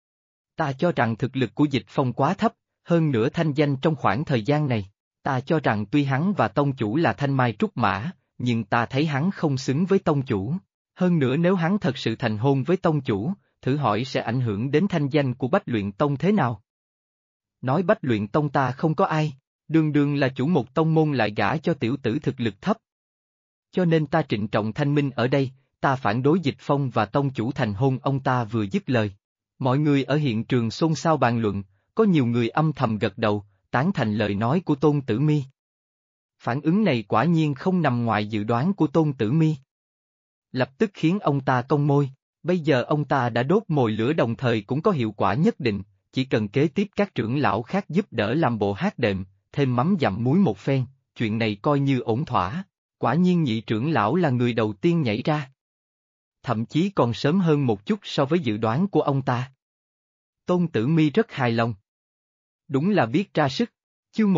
Speaker 1: Ta cho rằng thực lực của Dịch Phong quá thấp, hơn nữa thanh danh trong khoảng thời gian này. Ta cho rằng tuy hắn và tông chủ là thanh mai trúc mã, nhưng ta thấy hắn không xứng với tông chủ. Hơn nữa nếu hắn thật sự thành hôn với tông chủ, thử hỏi sẽ ảnh hưởng đến thanh danh của Bách Luyện Tông thế nào? Nói Bách Luyện Tông ta không có ai, đường đường là chủ một tông môn lại gả cho tiểu tử thực lực thấp. Cho nên ta trịnh trọng thanh minh ở đây, ta phản đối Dịch Phong và tông chủ thành hôn. Ông ta vừa dứt lời. Mọi người ở hiện trường xôn xao bàn luận, có nhiều người âm thầm gật đầu, tán thành lời nói của Tôn Tử Mi. Phản ứng này quả nhiên không nằm ngoài dự đoán của Tôn Tử Mi. Lập tức khiến ông ta cong môi, bây giờ ông ta đã đốt mồi lửa đồng thời cũng có hiệu quả nhất định, chỉ cần kế tiếp các trưởng lão khác giúp đỡ làm bộ hát đệm, thêm mắm dặm muối một phen, chuyện này coi như ổn thỏa. Quả nhiên nhị trưởng lão là người đầu tiên nhảy ra. Thậm chí còn sớm hơn một chút so với dự đoán của ông ta. Tôn Tử Mi rất hài lòng. Đúng là biết ra sức. Chương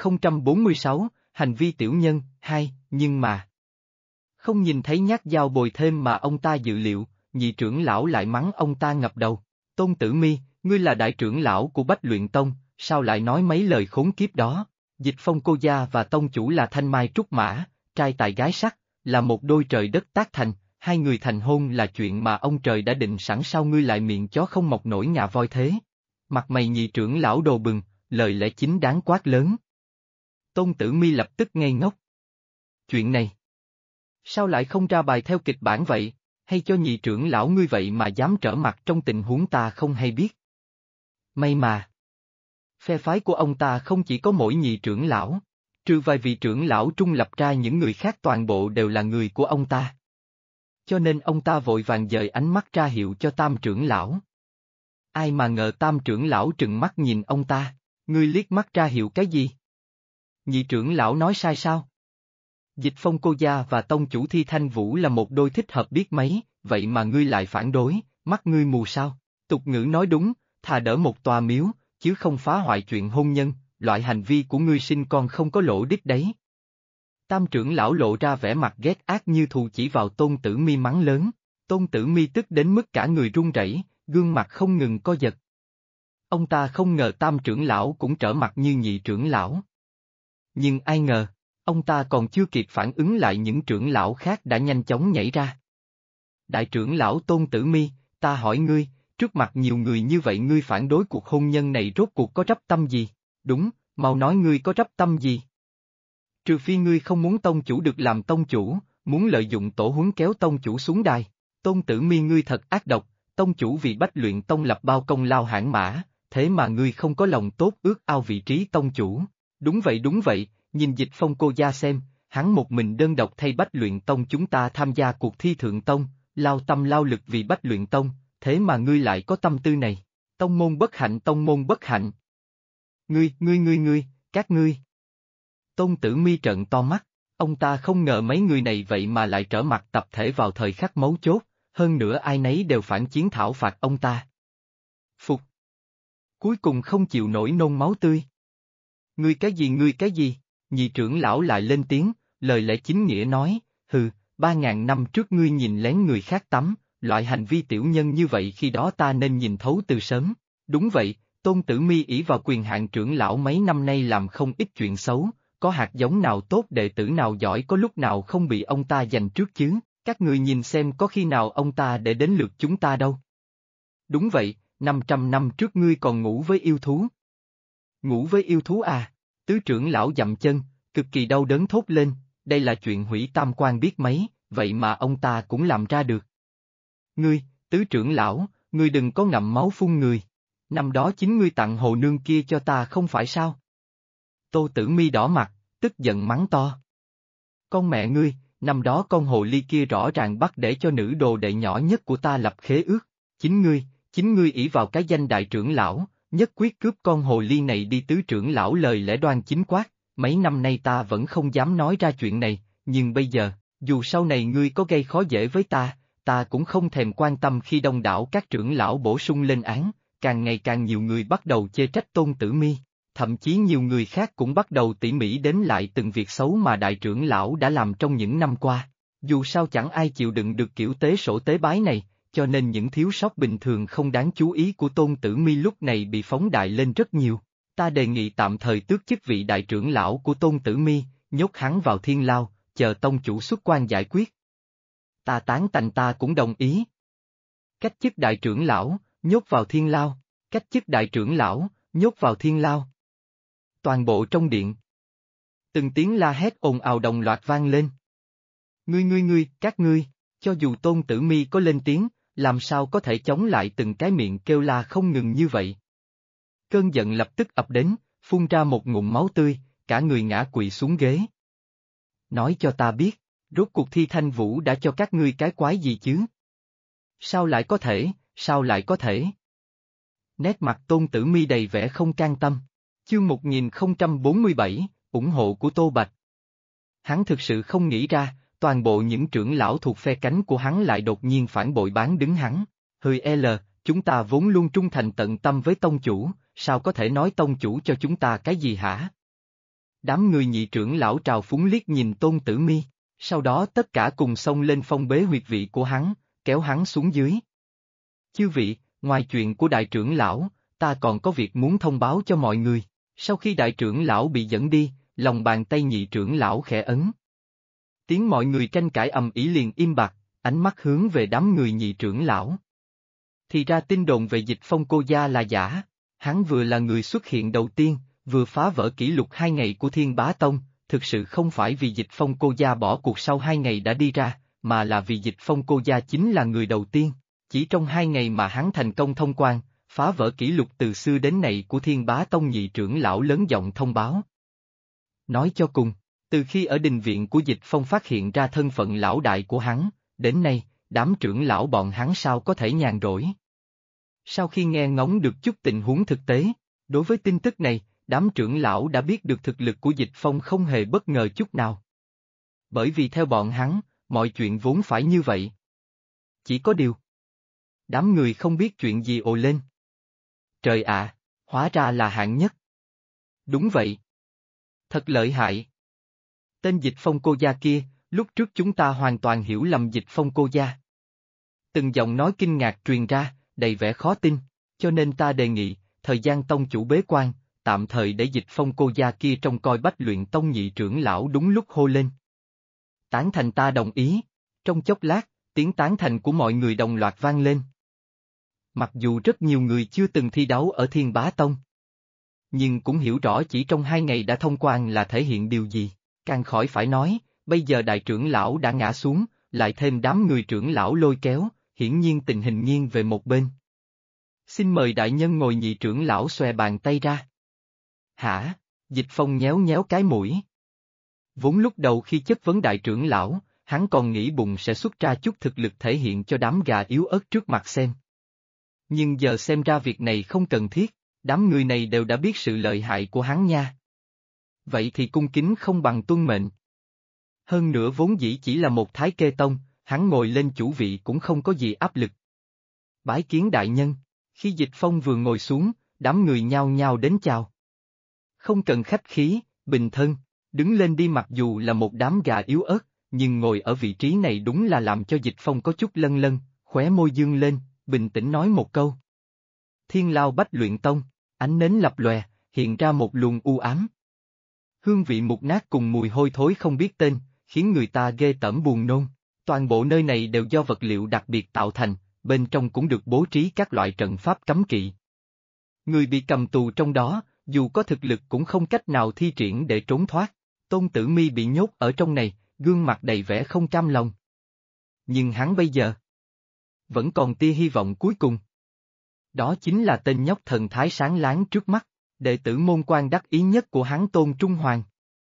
Speaker 1: 1046, hành vi tiểu nhân, 2, nhưng mà. Không nhìn thấy nhát dao bồi thêm mà ông ta dự liệu, nhị trưởng lão lại mắng ông ta ngập đầu. Tôn Tử Mi, ngươi là đại trưởng lão của Bách Luyện Tông, sao lại nói mấy lời khốn kiếp đó? Dịch Phong cô gia và tông chủ là thanh mai trúc mã, trai tài gái sắc, là một đôi trời đất tác thành, hai người thành hôn là chuyện mà ông trời đã định sẵn, sao ngươi lại miệng chó không mọc nổi ngà voi thế? Mặt mày nhị trưởng lão đồ bừng, lời lẽ chính đáng quát lớn. Tôn Tử Mi lập tức ngây ngốc. Chuyện này, sao lại không ra bài theo kịch bản vậy, hay cho nhị trưởng lão ngươi vậy mà dám trở mặt trong tình huống ta không hay biết? May mà, phe phái của ông ta không chỉ có mỗi nhị trưởng lão, trừ vài vị trưởng lão trung lập ra những người khác toàn bộ đều là người của ông ta. Cho nên ông ta vội vàng dời ánh mắt ra hiệu cho tam trưởng lão. Ai mà ngờ tam trưởng lão trừng mắt nhìn ông ta, ngươi liếc mắt ra hiệu cái gì? Nhị trưởng lão nói sai sao? Dịch Phong cô gia và tông chủ Thi Thanh Vũ là một đôi thích hợp biết mấy, vậy mà ngươi lại phản đối, mắt ngươi mù sao? Tục ngữ nói đúng, thà đỡ một tòa miếu, chứ không phá hoại chuyện hôn nhân, loại hành vi của ngươi sinh con không có lỗ đích đấy. Tam trưởng lão lộ ra vẻ mặt ghét ác như thù chỉ vào Tôn Tử Mi mắng lớn. Tôn Tử Mi tức đến mức cả người run rẩy, gương mặt không ngừng co giật. Ông ta không ngờ tam trưởng lão cũng trở mặt như nhị trưởng lão. Nhưng ai ngờ, ông ta còn chưa kịp phản ứng lại những trưởng lão khác đã nhanh chóng nhảy ra. Đại trưởng lão Tôn Tử Mi, ta hỏi ngươi, trước mặt nhiều người như vậy ngươi phản đối cuộc hôn nhân này rốt cuộc có trách tâm gì? Đúng, mau nói ngươi có trách tâm gì? Trừ phi ngươi không muốn tông chủ được làm tông chủ, muốn lợi dụng tổ huấn kéo tông chủ xuống đài. Tôn Tử Mi ngươi thật ác độc, tông chủ vì Bách Luyện Tông lập bao công lao hãn mã, thế mà ngươi không có lòng tốt ước ao vị trí tông chủ. Đúng vậy, nhìn Dịch Phong cô gia xem, hắn một mình đơn độc thay Bách Luyện Tông chúng ta tham gia cuộc thi thượng tông, lao tâm lao lực vì Bách Luyện Tông, thế mà ngươi lại có tâm tư này. Tông môn bất hạnh. Ngươi, các ngươi. Tôn Tử Mi trợn to mắt, ông ta không ngờ mấy người này vậy mà lại trở mặt tập thể vào thời khắc mấu chốt, hơn nữa ai nấy đều phản chiến thảo phạt ông ta. Phục. Cuối cùng không chịu nổi nôn máu tươi. Ngươi cái gì? Nhị trưởng lão lại lên tiếng, lời lẽ chính nghĩa nói, hừ, 3.000 năm trước ngươi nhìn lén người khác tắm, loại hành vi tiểu nhân như vậy khi đó ta nên nhìn thấu từ sớm. Đúng vậy, Tôn Tử Mi ỷ vào quyền hạn trưởng lão mấy năm nay làm không ít chuyện xấu, có hạt giống nào tốt đệ tử nào giỏi có lúc nào không bị ông ta giành trước chứ, các người nhìn xem có khi nào ông ta để đến lượt chúng ta đâu. Đúng vậy, 500 năm trước ngươi còn ngủ với yêu thú. Ngủ với yêu thú à? Tứ trưởng lão dậm chân, cực kỳ đau đớn thốt lên, đây là chuyện hủy tam quan biết mấy, vậy mà ông ta cũng làm ra được. Ngươi, tứ trưởng lão, ngươi đừng có ngậm máu phun người. Năm đó chính ngươi tặng hồ nương kia cho ta không phải sao? Tô Tử Mi đỏ mặt, tức giận mắng to. Con mẹ ngươi, năm đó con hồ ly kia rõ ràng bắt để cho nữ đồ đệ nhỏ nhất của ta lập khế ước. Chính ngươi ỷ vào cái danh đại trưởng lão, nhất quyết cướp con hồ ly này đi. Tứ trưởng lão lời lẽ đoan chính quát, mấy năm nay ta vẫn không dám nói ra chuyện này, nhưng bây giờ, dù sau này ngươi có gây khó dễ với ta cũng không thèm quan tâm. Khi đông đảo các trưởng lão bổ sung lên án, càng ngày càng nhiều người bắt đầu chê trách Tôn Tử Mi, thậm chí nhiều người khác cũng bắt đầu tỉ mỉ đếm lại từng việc xấu mà đại trưởng lão đã làm trong những năm qua. Dù sao chẳng ai chịu đựng được kiểu tế sổ tế bái này, cho nên những thiếu sót bình thường không đáng chú ý của Tôn Tử Mi lúc này bị phóng đại lên rất nhiều. Ta đề nghị tạm thời tước chức vị đại trưởng lão của Tôn Tử Mi, nhốt hắn vào thiên lao, chờ tông chủ xuất quan giải quyết. Ta tán thành, ta cũng đồng ý. Cách chức đại trưởng lão, nhốt vào thiên lao, cách chức đại trưởng lão, nhốt vào thiên lao. Toàn bộ trong điện. Từng tiếng la hét ồn ào đồng loạt vang lên. Ngươi, các ngươi, cho dù Tôn Tử Mi có lên tiếng, làm sao có thể chống lại từng cái miệng kêu la không ngừng như vậy. Cơn giận lập tức ập đến, phun ra một ngụm máu tươi, cả người ngã quỵ xuống ghế. Nói cho ta biết, rốt cuộc Thi Thanh Vũ đã cho các ngươi cái quái gì chứ? Sao lại có thể? Nét mặt Tôn Tử Mi đầy vẻ không can tâm. Chương 1047, ủng hộ của Tô Bạch. Hắn thực sự không nghĩ ra, toàn bộ những trưởng lão thuộc phe cánh của hắn lại đột nhiên phản bội bán đứng hắn. Chúng ta vốn luôn trung thành tận tâm với tông chủ, sao có thể nói tông chủ cho chúng ta cái gì hả? Đám người nhị trưởng lão trào phúng liếc nhìn Tôn Tử Mi, sau đó tất cả cùng xông lên phong bế huyệt vị của hắn, kéo hắn xuống dưới. Chư vị, ngoài chuyện của đại trưởng lão, ta còn có việc muốn thông báo cho mọi người. Sau khi đại trưởng lão bị dẫn đi, lòng bàn tay nhị trưởng lão khẽ ấn. Tiếng mọi người tranh cãi ầm ĩ liền im bặt, ánh mắt hướng về đám người nhị trưởng lão. Thì ra tin đồn về Dịch Phong cô gia là giả, hắn vừa là người xuất hiện đầu tiên, vừa phá vỡ kỷ lục 2 ngày của Thiên Bá Tông, thực sự không phải vì Dịch Phong cô gia bỏ cuộc sau 2 ngày đã đi ra, mà là vì Dịch Phong cô gia chính là người đầu tiên. Chỉ trong 2 ngày mà hắn thành công thông quan, phá vỡ kỷ lục từ xưa đến nay của Thiên Bá Tông. Nhị trưởng lão lớn giọng thông báo. Nói cho cùng, từ khi ở đình viện của Dịch Phong phát hiện ra thân phận lão đại của hắn, đến nay, đám trưởng lão bọn hắn sao có thể nhàn rỗi. Sau khi nghe ngóng được chút tình huống thực tế, đối với tin tức này, đám trưởng lão đã biết được thực lực của Dịch Phong không hề bất ngờ chút nào. Bởi vì theo bọn hắn, mọi chuyện vốn phải như vậy. Chỉ có điều, đám người không biết chuyện gì ồ lên. Trời ạ, hóa ra là hạng nhất. Đúng vậy. Thật lợi hại. Tên Dịch Phong cô gia kia, lúc trước chúng ta hoàn toàn hiểu lầm Dịch Phong cô gia. Từng giọng nói kinh ngạc truyền ra, đầy vẻ khó tin, cho nên ta đề nghị, thời gian tông chủ bế quan, tạm thời để Dịch Phong cô gia kia trông coi Bách Luyện Tông nhị trưởng lão đúng lúc hô lên. Tán thành ta đồng ý, trong chốc lát, tiếng tán thành của mọi người đồng loạt vang lên. Mặc dù rất nhiều người chưa từng thi đấu ở Thiên Bá Tông, nhưng cũng hiểu rõ chỉ trong 2 ngày đã thông quan là thể hiện điều gì, càng khỏi phải nói, bây giờ đại trưởng lão đã ngã xuống, lại thêm đám người trưởng lão lôi kéo, hiển nhiên tình hình nghiêng về một bên. Xin mời đại nhân ngồi, nhị trưởng lão xòe bàn tay ra. Hả? Dịch Phong nhéo nhéo cái mũi. Vốn lúc đầu khi chất vấn đại trưởng lão, hắn còn nghĩ bụng sẽ xuất ra chút thực lực thể hiện cho đám gà yếu ớt trước mặt xem. Nhưng giờ xem ra việc này không cần thiết, đám người này đều đã biết sự lợi hại của hắn nha. Vậy thì cung kính không bằng tuân mệnh. Hơn nữa vốn dĩ chỉ là một thái kê tông, hắn ngồi lên chủ vị cũng không có gì áp lực. Bái kiến đại nhân, khi Dịch Phong vừa ngồi xuống, đám người nhao nhao đến chào. Không cần khách khí, bình thân, đứng lên đi, mặc dù là một đám gà yếu ớt, nhưng ngồi ở vị trí này đúng là làm cho Dịch Phong có chút lân lân, khóe môi dương lên, bình tĩnh nói một câu. Thiên Lao Bách Luyện Tông, ánh nến lập lòe, hiện ra một luồng u ám. Hương vị mục nát cùng mùi hôi thối không biết tên, khiến người ta ghê tởm buồn nôn. Toàn bộ nơi này đều do vật liệu đặc biệt tạo thành, bên trong cũng được bố trí các loại trận pháp cấm kỵ. Người bị cầm tù trong đó, dù có thực lực cũng không cách nào thi triển để trốn thoát. Tôn Tử Mi bị nhốt ở trong này, gương mặt đầy vẻ không cam lòng. Nhưng hắn bây giờ vẫn còn tia hy vọng cuối cùng. Đó chính là tên nhóc thần thái sáng láng trước mắt, đệ tử môn quan đắc ý nhất của hắn Tôn Trung Hoàng.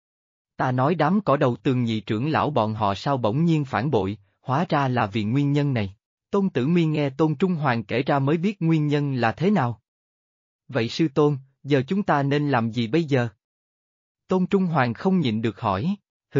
Speaker 1: Ta nói đám cỏ đầu tường nhị trưởng lão bọn họ sao bỗng nhiên phản bội, hóa ra là vì nguyên nhân này. Tôn Tử Mi nghe Tôn Trung Hoàng kể ra mới biết nguyên nhân là thế nào. Vậy sư tôn, giờ chúng ta nên làm gì bây giờ? Tôn Trung Hoàng không nhịn được hỏi,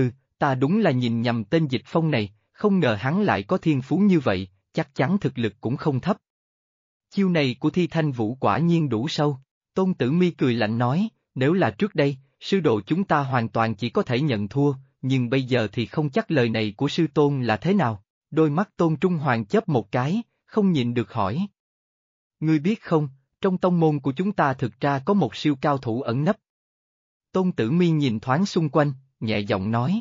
Speaker 1: ta đúng là nhìn nhầm tên Dịch Phong này, không ngờ hắn lại có thiên phú như vậy, chắc chắn thực lực cũng không thấp. Chiêu này của Thi Thanh Vũ quả nhiên đủ sâu. Tôn Tử Mi cười lạnh nói, nếu là trước đây, sư đồ chúng ta hoàn toàn chỉ có thể nhận thua, nhưng bây giờ thì không chắc lời này của sư tôn là thế nào. Đôi mắt Tôn Trung Hoàng chớp một cái, không nhịn được hỏi. Ngươi biết không, trong tông môn của chúng ta thực ra có một siêu cao thủ ẩn nấp. Tôn Tử Mi nhìn thoáng xung quanh, nhẹ giọng nói.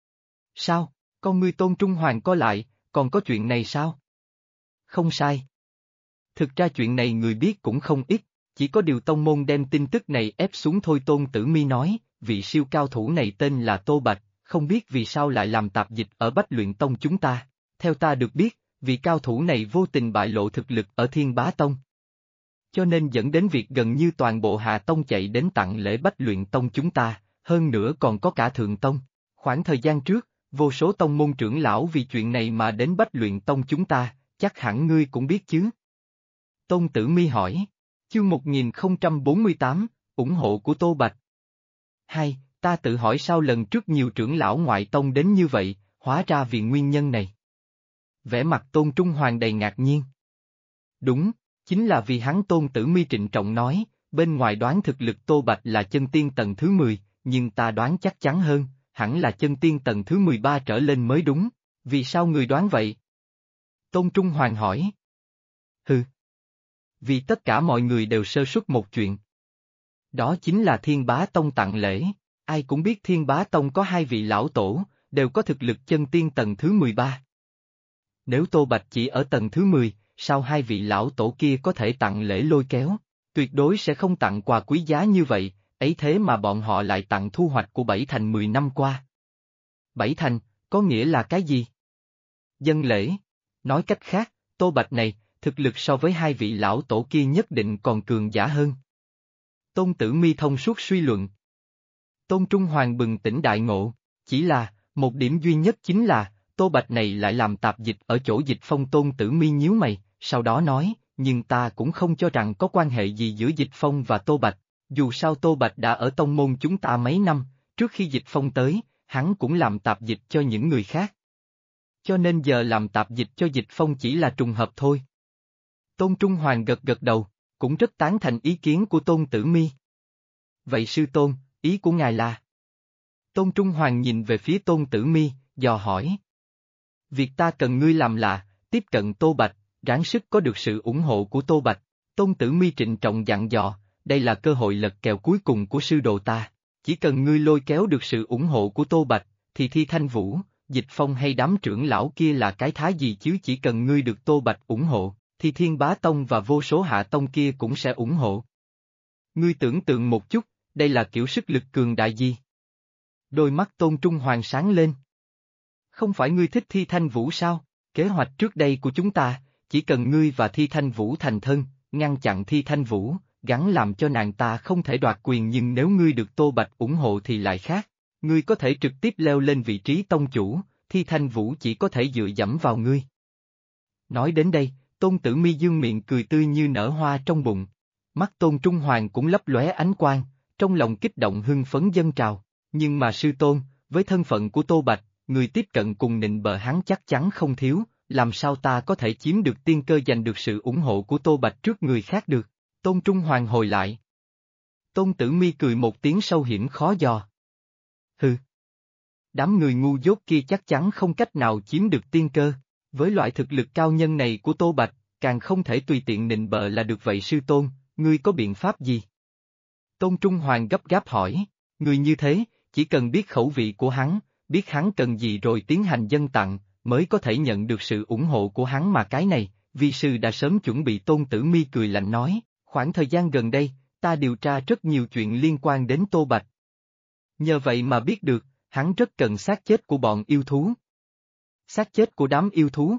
Speaker 1: Sao, con ngươi Tôn Trung Hoàng co lại, còn có chuyện này sao? Không sai. Thực ra chuyện này người biết cũng không ít, chỉ có điều tông môn đem tin tức này ép xuống thôi. Tôn Tử Mi nói, vị siêu cao thủ này tên là Tô Bạch, không biết vì sao lại làm tạp dịch ở Bách Luyện Tông chúng ta. Theo ta được biết, vị cao thủ này vô tình bại lộ thực lực ở Thiên Bá Tông. Cho nên dẫn đến việc gần như toàn bộ Hạ Tông chạy đến tặng lễ Bách Luyện Tông chúng ta, hơn nữa còn có cả Thượng Tông. Khoảng thời gian trước, vô số tông môn trưởng lão vì chuyện này mà đến Bách Luyện Tông chúng ta, chắc hẳn ngươi cũng biết chứ. Tôn Tử Mi hỏi, chương 1048, ủng hộ của Tô Bạch. Ta tự hỏi sao lần trước nhiều trưởng lão ngoại tông đến như vậy, hóa ra vì nguyên nhân này. Vẻ mặt Tôn Trung Hoàng đầy ngạc nhiên. Đúng, chính là vì hắn. Tôn Tử Mi trịnh trọng nói, bên ngoài đoán thực lực Tô Bạch là chân tiên tầng thứ 10, nhưng ta đoán chắc chắn hơn, hẳn là chân tiên tầng thứ 13 trở lên mới đúng. Vì sao người đoán vậy? Tôn Trung Hoàng hỏi. Vì tất cả mọi người đều sơ suất một chuyện. Đó chính là Thiên Bá Tông tặng lễ. Ai cũng biết Thiên Bá Tông có 2 vị lão tổ, đều có thực lực chân tiên tầng thứ 13. Nếu Tô Bạch chỉ ở tầng thứ 10, sao 2 vị lão tổ kia có thể tặng lễ lôi kéo? Tuyệt đối sẽ không tặng quà quý giá như vậy, ấy thế mà bọn họ lại tặng thu hoạch của Bảy Thành 10 năm qua. Bảy Thành, có nghĩa là cái gì? Dân lễ. Nói cách khác, Tô Bạch này, thực lực so với 2 vị lão tổ kia nhất định còn cường giả hơn. Tôn Tử Mi thông suốt suy luận. Tôn Trung Hoàng bừng tỉnh đại ngộ, chỉ là, một điểm duy nhất chính là, Tô Bạch này lại làm tạp dịch ở chỗ Dịch Phong. Tôn Tử Mi nhíu mày, sau đó nói, nhưng ta cũng không cho rằng có quan hệ gì giữa Dịch Phong và Tô Bạch, dù sao Tô Bạch đã ở tông môn chúng ta mấy năm, trước khi Dịch Phong tới, hắn cũng làm tạp dịch cho những người khác. Cho nên giờ làm tạp dịch cho Dịch Phong chỉ là trùng hợp thôi. Tôn Trung Hoàng gật gật đầu, cũng rất tán thành ý kiến của Tôn Tử Mi. Vậy sư tôn, ý của ngài là? Tôn Trung Hoàng nhìn về phía Tôn Tử Mi, dò hỏi. Việc ta cần ngươi làm là, tiếp cận Tô Bạch, ráng sức có được sự ủng hộ của Tô Bạch. Tôn Tử Mi trịnh trọng dặn dò, đây là cơ hội lật kèo cuối cùng của sư đồ ta. Chỉ cần ngươi lôi kéo được sự ủng hộ của Tô Bạch, thì Thi Thanh Vũ, Dịch Phong hay đám trưởng lão kia là cái thá gì chứ, chỉ cần ngươi được Tô Bạch ủng hộ, thì Thiên Bá Tông và vô số hạ tông kia cũng sẽ ủng hộ. Ngươi tưởng tượng một chút, đây là kiểu sức lực cường đại gì? Đôi mắt Tôn Trung Hoàng sáng lên. Không phải ngươi thích Thi Thanh Vũ sao? Kế hoạch trước đây của chúng ta, chỉ cần ngươi và Thi Thanh Vũ thành thân, ngăn chặn Thi Thanh Vũ, gắn làm cho nàng ta không thể đoạt quyền, nhưng nếu ngươi được Tô Bạch ủng hộ thì lại khác. Ngươi có thể trực tiếp leo lên vị trí tông chủ, Thi Thanh Vũ chỉ có thể dựa dẫm vào ngươi. Nói đến đây, Tôn Tử Mi dương miệng cười tươi như nở hoa trong bụng. Mắt Tôn Trung Hoàng cũng lấp lóe ánh quang, trong lòng kích động hưng phấn dâng trào. Nhưng mà sư tôn, với thân phận của Tô Bạch, người tiếp cận cùng nịnh bợ hắn chắc chắn không thiếu, làm sao ta có thể chiếm được tiên cơ giành được sự ủng hộ của Tô Bạch trước người khác được? Tôn Trung Hoàng hồi lại. Tôn Tử Mi cười một tiếng sâu hiểm khó dò. Hừ. Đám người ngu dốt kia chắc chắn không cách nào chiếm được tiên cơ, với loại thực lực cao nhân này của Tô Bạch, càng không thể tùy tiện nịnh bợ là được. Vậy sư tôn, ngươi có biện pháp gì? Tôn Trung Hoàng gấp gáp hỏi, người như thế, chỉ cần biết khẩu vị của hắn, biết hắn cần gì rồi tiến hành dâng tặng, mới có thể nhận được sự ủng hộ của hắn, mà cái này, vi sư đã sớm chuẩn bị. Tôn Tử Mi cười lạnh nói, khoảng thời gian gần đây, ta điều tra rất nhiều chuyện liên quan đến Tô Bạch. Nhờ vậy mà biết được, hắn rất cần xác chết của bọn yêu thú. Xác chết của đám yêu thú?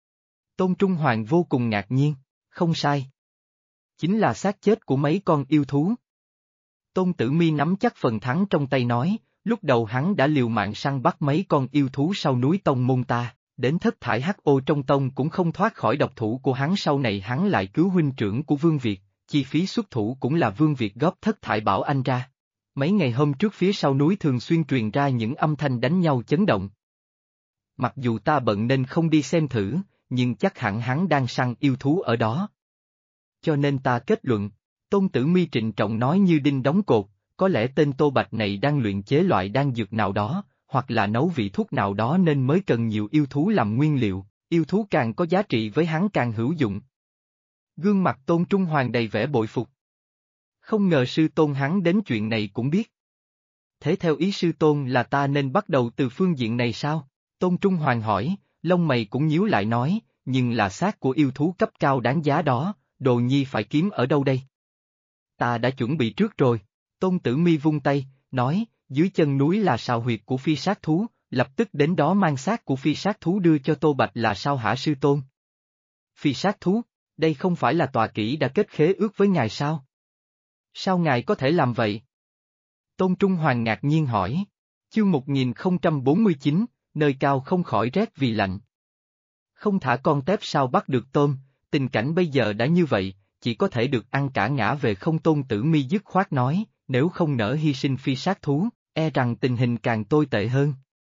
Speaker 1: Tôn Trung Hoàng vô cùng ngạc nhiên, không sai. Chính là xác chết của mấy con yêu thú. Tôn Tử Mi nắm chắc phần thắng trong tay nói, lúc đầu hắn đã liều mạng săn bắt mấy con yêu thú sau núi tông môn ta, đến thất thải HO trong tông cũng không thoát khỏi độc thủ của hắn, sau này hắn lại cứu huynh trưởng của Vương Việt, chi phí xuất thủ cũng là Vương Việt góp thất thải bảo anh ra. Mấy ngày hôm trước phía sau núi thường xuyên truyền ra những âm thanh đánh nhau chấn động. Mặc dù ta bận nên không đi xem thử, nhưng chắc hẳn hắn đang săn yêu thú ở đó. Cho nên ta kết luận, Tôn Tử Mi trịnh trọng nói như đinh đóng cột, có lẽ tên Tô Bạch này đang luyện chế loại đan dược nào đó, hoặc là nấu vị thuốc nào đó nên mới cần nhiều yêu thú làm nguyên liệu, yêu thú càng có giá trị với hắn càng hữu dụng. Gương mặt Tôn Trung Hoàng đầy vẻ bội phục. Không ngờ sư tôn hắn đến chuyện này cũng biết. Thế theo ý sư tôn là ta nên bắt đầu từ phương diện này sao? Tôn Trung Hoàng hỏi, lông mày cũng nhíu lại nói, nhưng là xác của yêu thú cấp cao đáng giá đó, Đồ Nhi phải kiếm ở đâu đây? Ta đã chuẩn bị trước rồi. Tôn Tử Mi vung tay, nói, dưới chân núi là sào huyệt của phi sát thú, lập tức đến đó mang xác của phi sát thú đưa cho Tô Bạch là sao hả sư tôn? Phi sát thú, đây không phải là tọa kỹ đã kết khế ước với ngài sao? Sao ngài có thể làm vậy? Tôn Trung Hoàng ngạc nhiên hỏi. Chương 1049, nơi cao không khỏi rét vì lạnh. Không thả con tép sao bắt được tôm, tình cảnh bây giờ đã như vậy, chỉ có thể được ăn cả ngã về không. Tôn Tử Mi dứt khoát nói, nếu không nỡ hy sinh phi sát thú, e rằng tình hình càng tồi tệ hơn.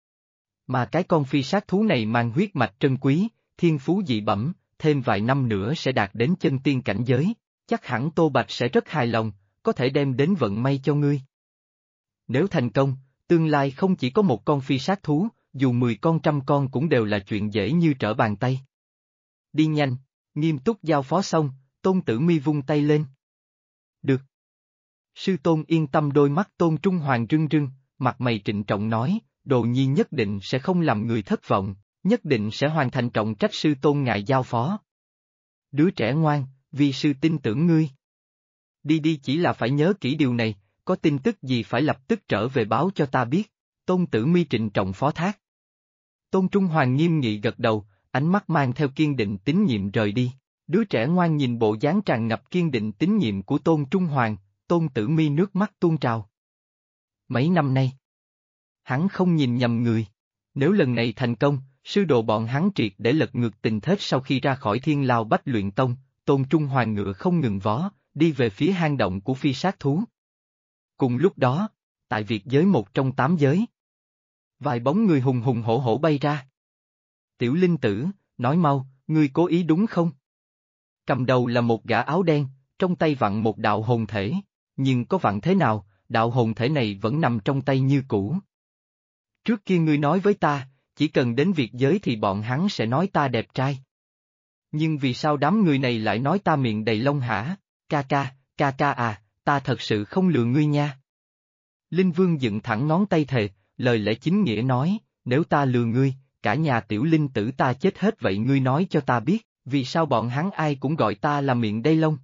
Speaker 1: Mà cái con phi sát thú này mang huyết mạch trân quý, thiên phú dị bẩm, thêm vài năm nữa sẽ đạt đến chân tiên cảnh giới, chắc hẳn Tô Bạch sẽ rất hài lòng, có thể đem đến vận may cho ngươi. Nếu thành công, tương lai không chỉ có một con phi sát thú, dù 10 con 100 con cũng đều là chuyện dễ như trở bàn tay. Đi nhanh, nghiêm túc giao phó xong, Tôn Tử Mi vung tay lên. Được. Sư tôn yên tâm. Đôi mắt Tôn Trung Hoàng rưng rưng, mặt mày trịnh trọng nói, Đồ Nhi nhất định sẽ không làm người thất vọng, nhất định sẽ hoàn thành trọng trách sư tôn ngài giao phó. Đứa trẻ ngoan, vi sư tin tưởng ngươi. Đi đi, chỉ là phải nhớ kỹ điều này, có tin tức gì phải lập tức trở về báo cho ta biết. Tôn Tử Mi trịnh trọng phó thác. Tôn Trung Hoàng nghiêm nghị gật đầu, ánh mắt mang theo kiên định tín nhiệm rời đi. Đứa trẻ ngoan nhìn bộ dáng tràn ngập kiên định tín nhiệm của Tôn Trung Hoàng, Tôn Tử Mi nước mắt tuôn trào. Mấy năm nay, hắn không nhìn nhầm người. Nếu lần này thành công, sư đồ bọn hắn triệt để lật ngược tình thế. Sau khi ra khỏi Thiên Lao Bách Luyện Tông, Tôn Trung Hoàng ngựa không ngừng vó, đi về phía hang động của phi sát thú. Cùng lúc đó, tại Việt giới một trong 8 giới, vài bóng người hùng hùng hổ hổ bay ra. Tiểu Linh Tử, nói mau, ngươi cố ý đúng không? Cầm đầu là một gã áo đen, trong tay vặn một đạo hồn thể, nhưng có vặn thế nào, đạo hồn thể này vẫn nằm trong tay như cũ. Trước kia ngươi nói với ta, chỉ cần đến Việt giới thì bọn hắn sẽ nói ta đẹp trai. Nhưng vì sao đám người này lại nói ta miệng đầy lông hả? Ca ca à, ta thật sự không lừa ngươi nha. Linh Vương dựng thẳng ngón tay thề, lời lẽ chính nghĩa nói, nếu ta lừa ngươi, cả nhà tiểu linh tử ta chết hết vậy ngươi nói cho ta biết, vì sao bọn hắn ai cũng gọi ta là miệng đay lông.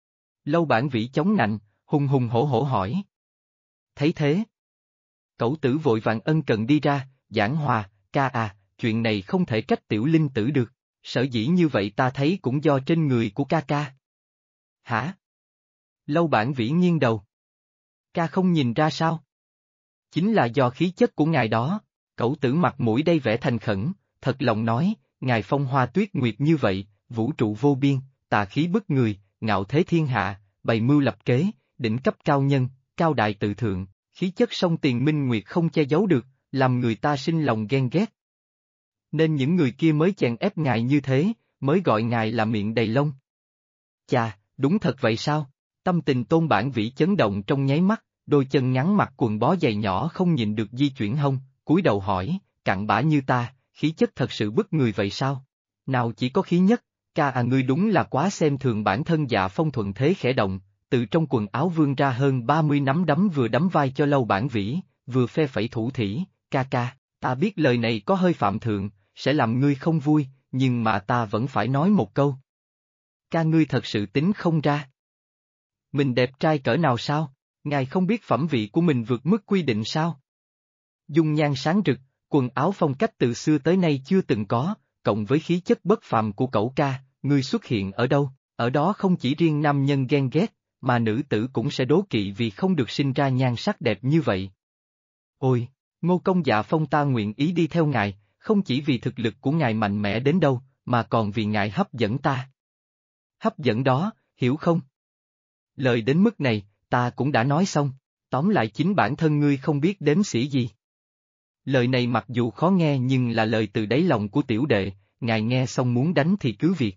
Speaker 1: Lâu Bản Vĩ chống nạnh, hùng hùng hổ hổ hỏi. Thấy thế, Cẩu Tử vội vàng ân cần đi ra, giảng hòa, ca à, chuyện này không thể trách tiểu linh tử được, sở dĩ như vậy ta thấy cũng do trên người của ca ca. Hả? Lâu Bản Vĩ nghiêng đầu. Ca không nhìn ra sao? Chính là do khí chất của ngài đó, Cẩu Tử mặt mũi đầy vẻ thành khẩn, thật lòng nói, ngài phong hoa tuyết nguyệt như vậy, vũ trụ vô biên, tà khí bức người, ngạo thế thiên hạ, bày mưu lập kế, đỉnh cấp cao nhân, cao đại tự thượng, khí chất song tiền minh nguyệt không che giấu được, làm người ta sinh lòng ghen ghét. Nên những người kia mới chèn ép ngài như thế, mới gọi ngài là miệng đầy lông. Chà, đúng thật vậy sao? Tâm tình Tôn Bản Vĩ chấn động trong nháy mắt, đôi chân ngắn mặc quần bó giày nhỏ không nhìn được di chuyển hông, cúi đầu hỏi, cặn bã như ta, khí chất thật sự bức người vậy sao? Nào chỉ có khí nhất, ca à ngươi đúng là quá xem thường bản thân. Dạ Phong thuận thế khẽ động, từ trong quần áo vươn ra hơn 30 nắm đấm vừa đấm vai cho Lâu Bản Vĩ, vừa phe phẩy thủ thỉ, ca ca, ta biết lời này có hơi phạm thượng, sẽ làm ngươi không vui, nhưng mà ta vẫn phải nói một câu. Ca ngươi thật sự tính không ra. Mình đẹp trai cỡ nào sao? Ngài không biết phẩm vị của mình vượt mức quy định sao? Dung nhan sáng rực, quần áo phong cách từ xưa tới nay chưa từng có, cộng với khí chất bất phàm của cẩu ca, ngươi xuất hiện ở đâu? Ở đó không chỉ riêng nam nhân ghen ghét, mà nữ tử cũng sẽ đố kỵ vì không được sinh ra nhan sắc đẹp như vậy. Ôi, Ngô Công Dạ Phong ta nguyện ý đi theo ngài, không chỉ vì thực lực của ngài mạnh mẽ đến đâu, mà còn vì ngài hấp dẫn ta. Hấp dẫn đó, hiểu không? Lời đến mức này, ta cũng đã nói xong, tóm lại chính bản thân ngươi không biết đếm xỉa gì. Lời này mặc dù khó nghe nhưng là lời từ đáy lòng của tiểu đệ, ngài nghe xong muốn đánh thì cứ việc.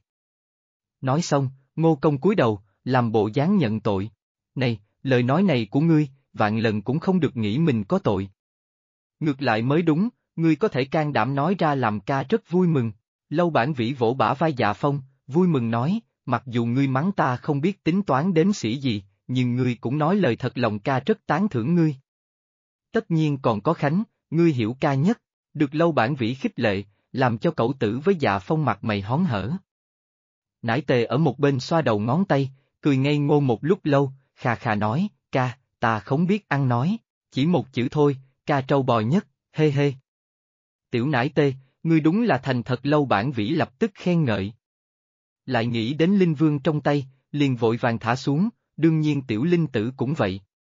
Speaker 1: Nói xong, Ngô Công cúi đầu, làm bộ dáng nhận tội. Này, lời nói này của ngươi, vạn lần cũng không được nghĩ mình có tội. Ngược lại mới đúng, ngươi có thể can đảm nói ra làm ca rất vui mừng. Lâu Bản Vĩ vỗ bả vai Dạ Phong, vui mừng nói, mặc dù ngươi mắng ta không biết tính toán đếm xỉa gì, nhưng ngươi cũng nói lời thật lòng ca rất tán thưởng ngươi. Tất nhiên còn có Khánh, ngươi hiểu ca nhất, được Lâu Bản Vĩ khích lệ, làm cho Cẩu Tử với Dạ Phong mặt mày hón hở. Nải Tề ở một bên xoa đầu ngón tay, cười ngây ngô một lúc lâu, khà khà nói, ca, ta không biết ăn nói, chỉ một chữ thôi, ca trâu bò nhất, hê hê. Tiểu Nải Tề, ngươi đúng là thành thật. Lâu Bản Vĩ lập tức khen ngợi. Lại nghĩ đến Linh Vương trong tay, liền vội vàng thả xuống, đương nhiên tiểu linh tử cũng vậy.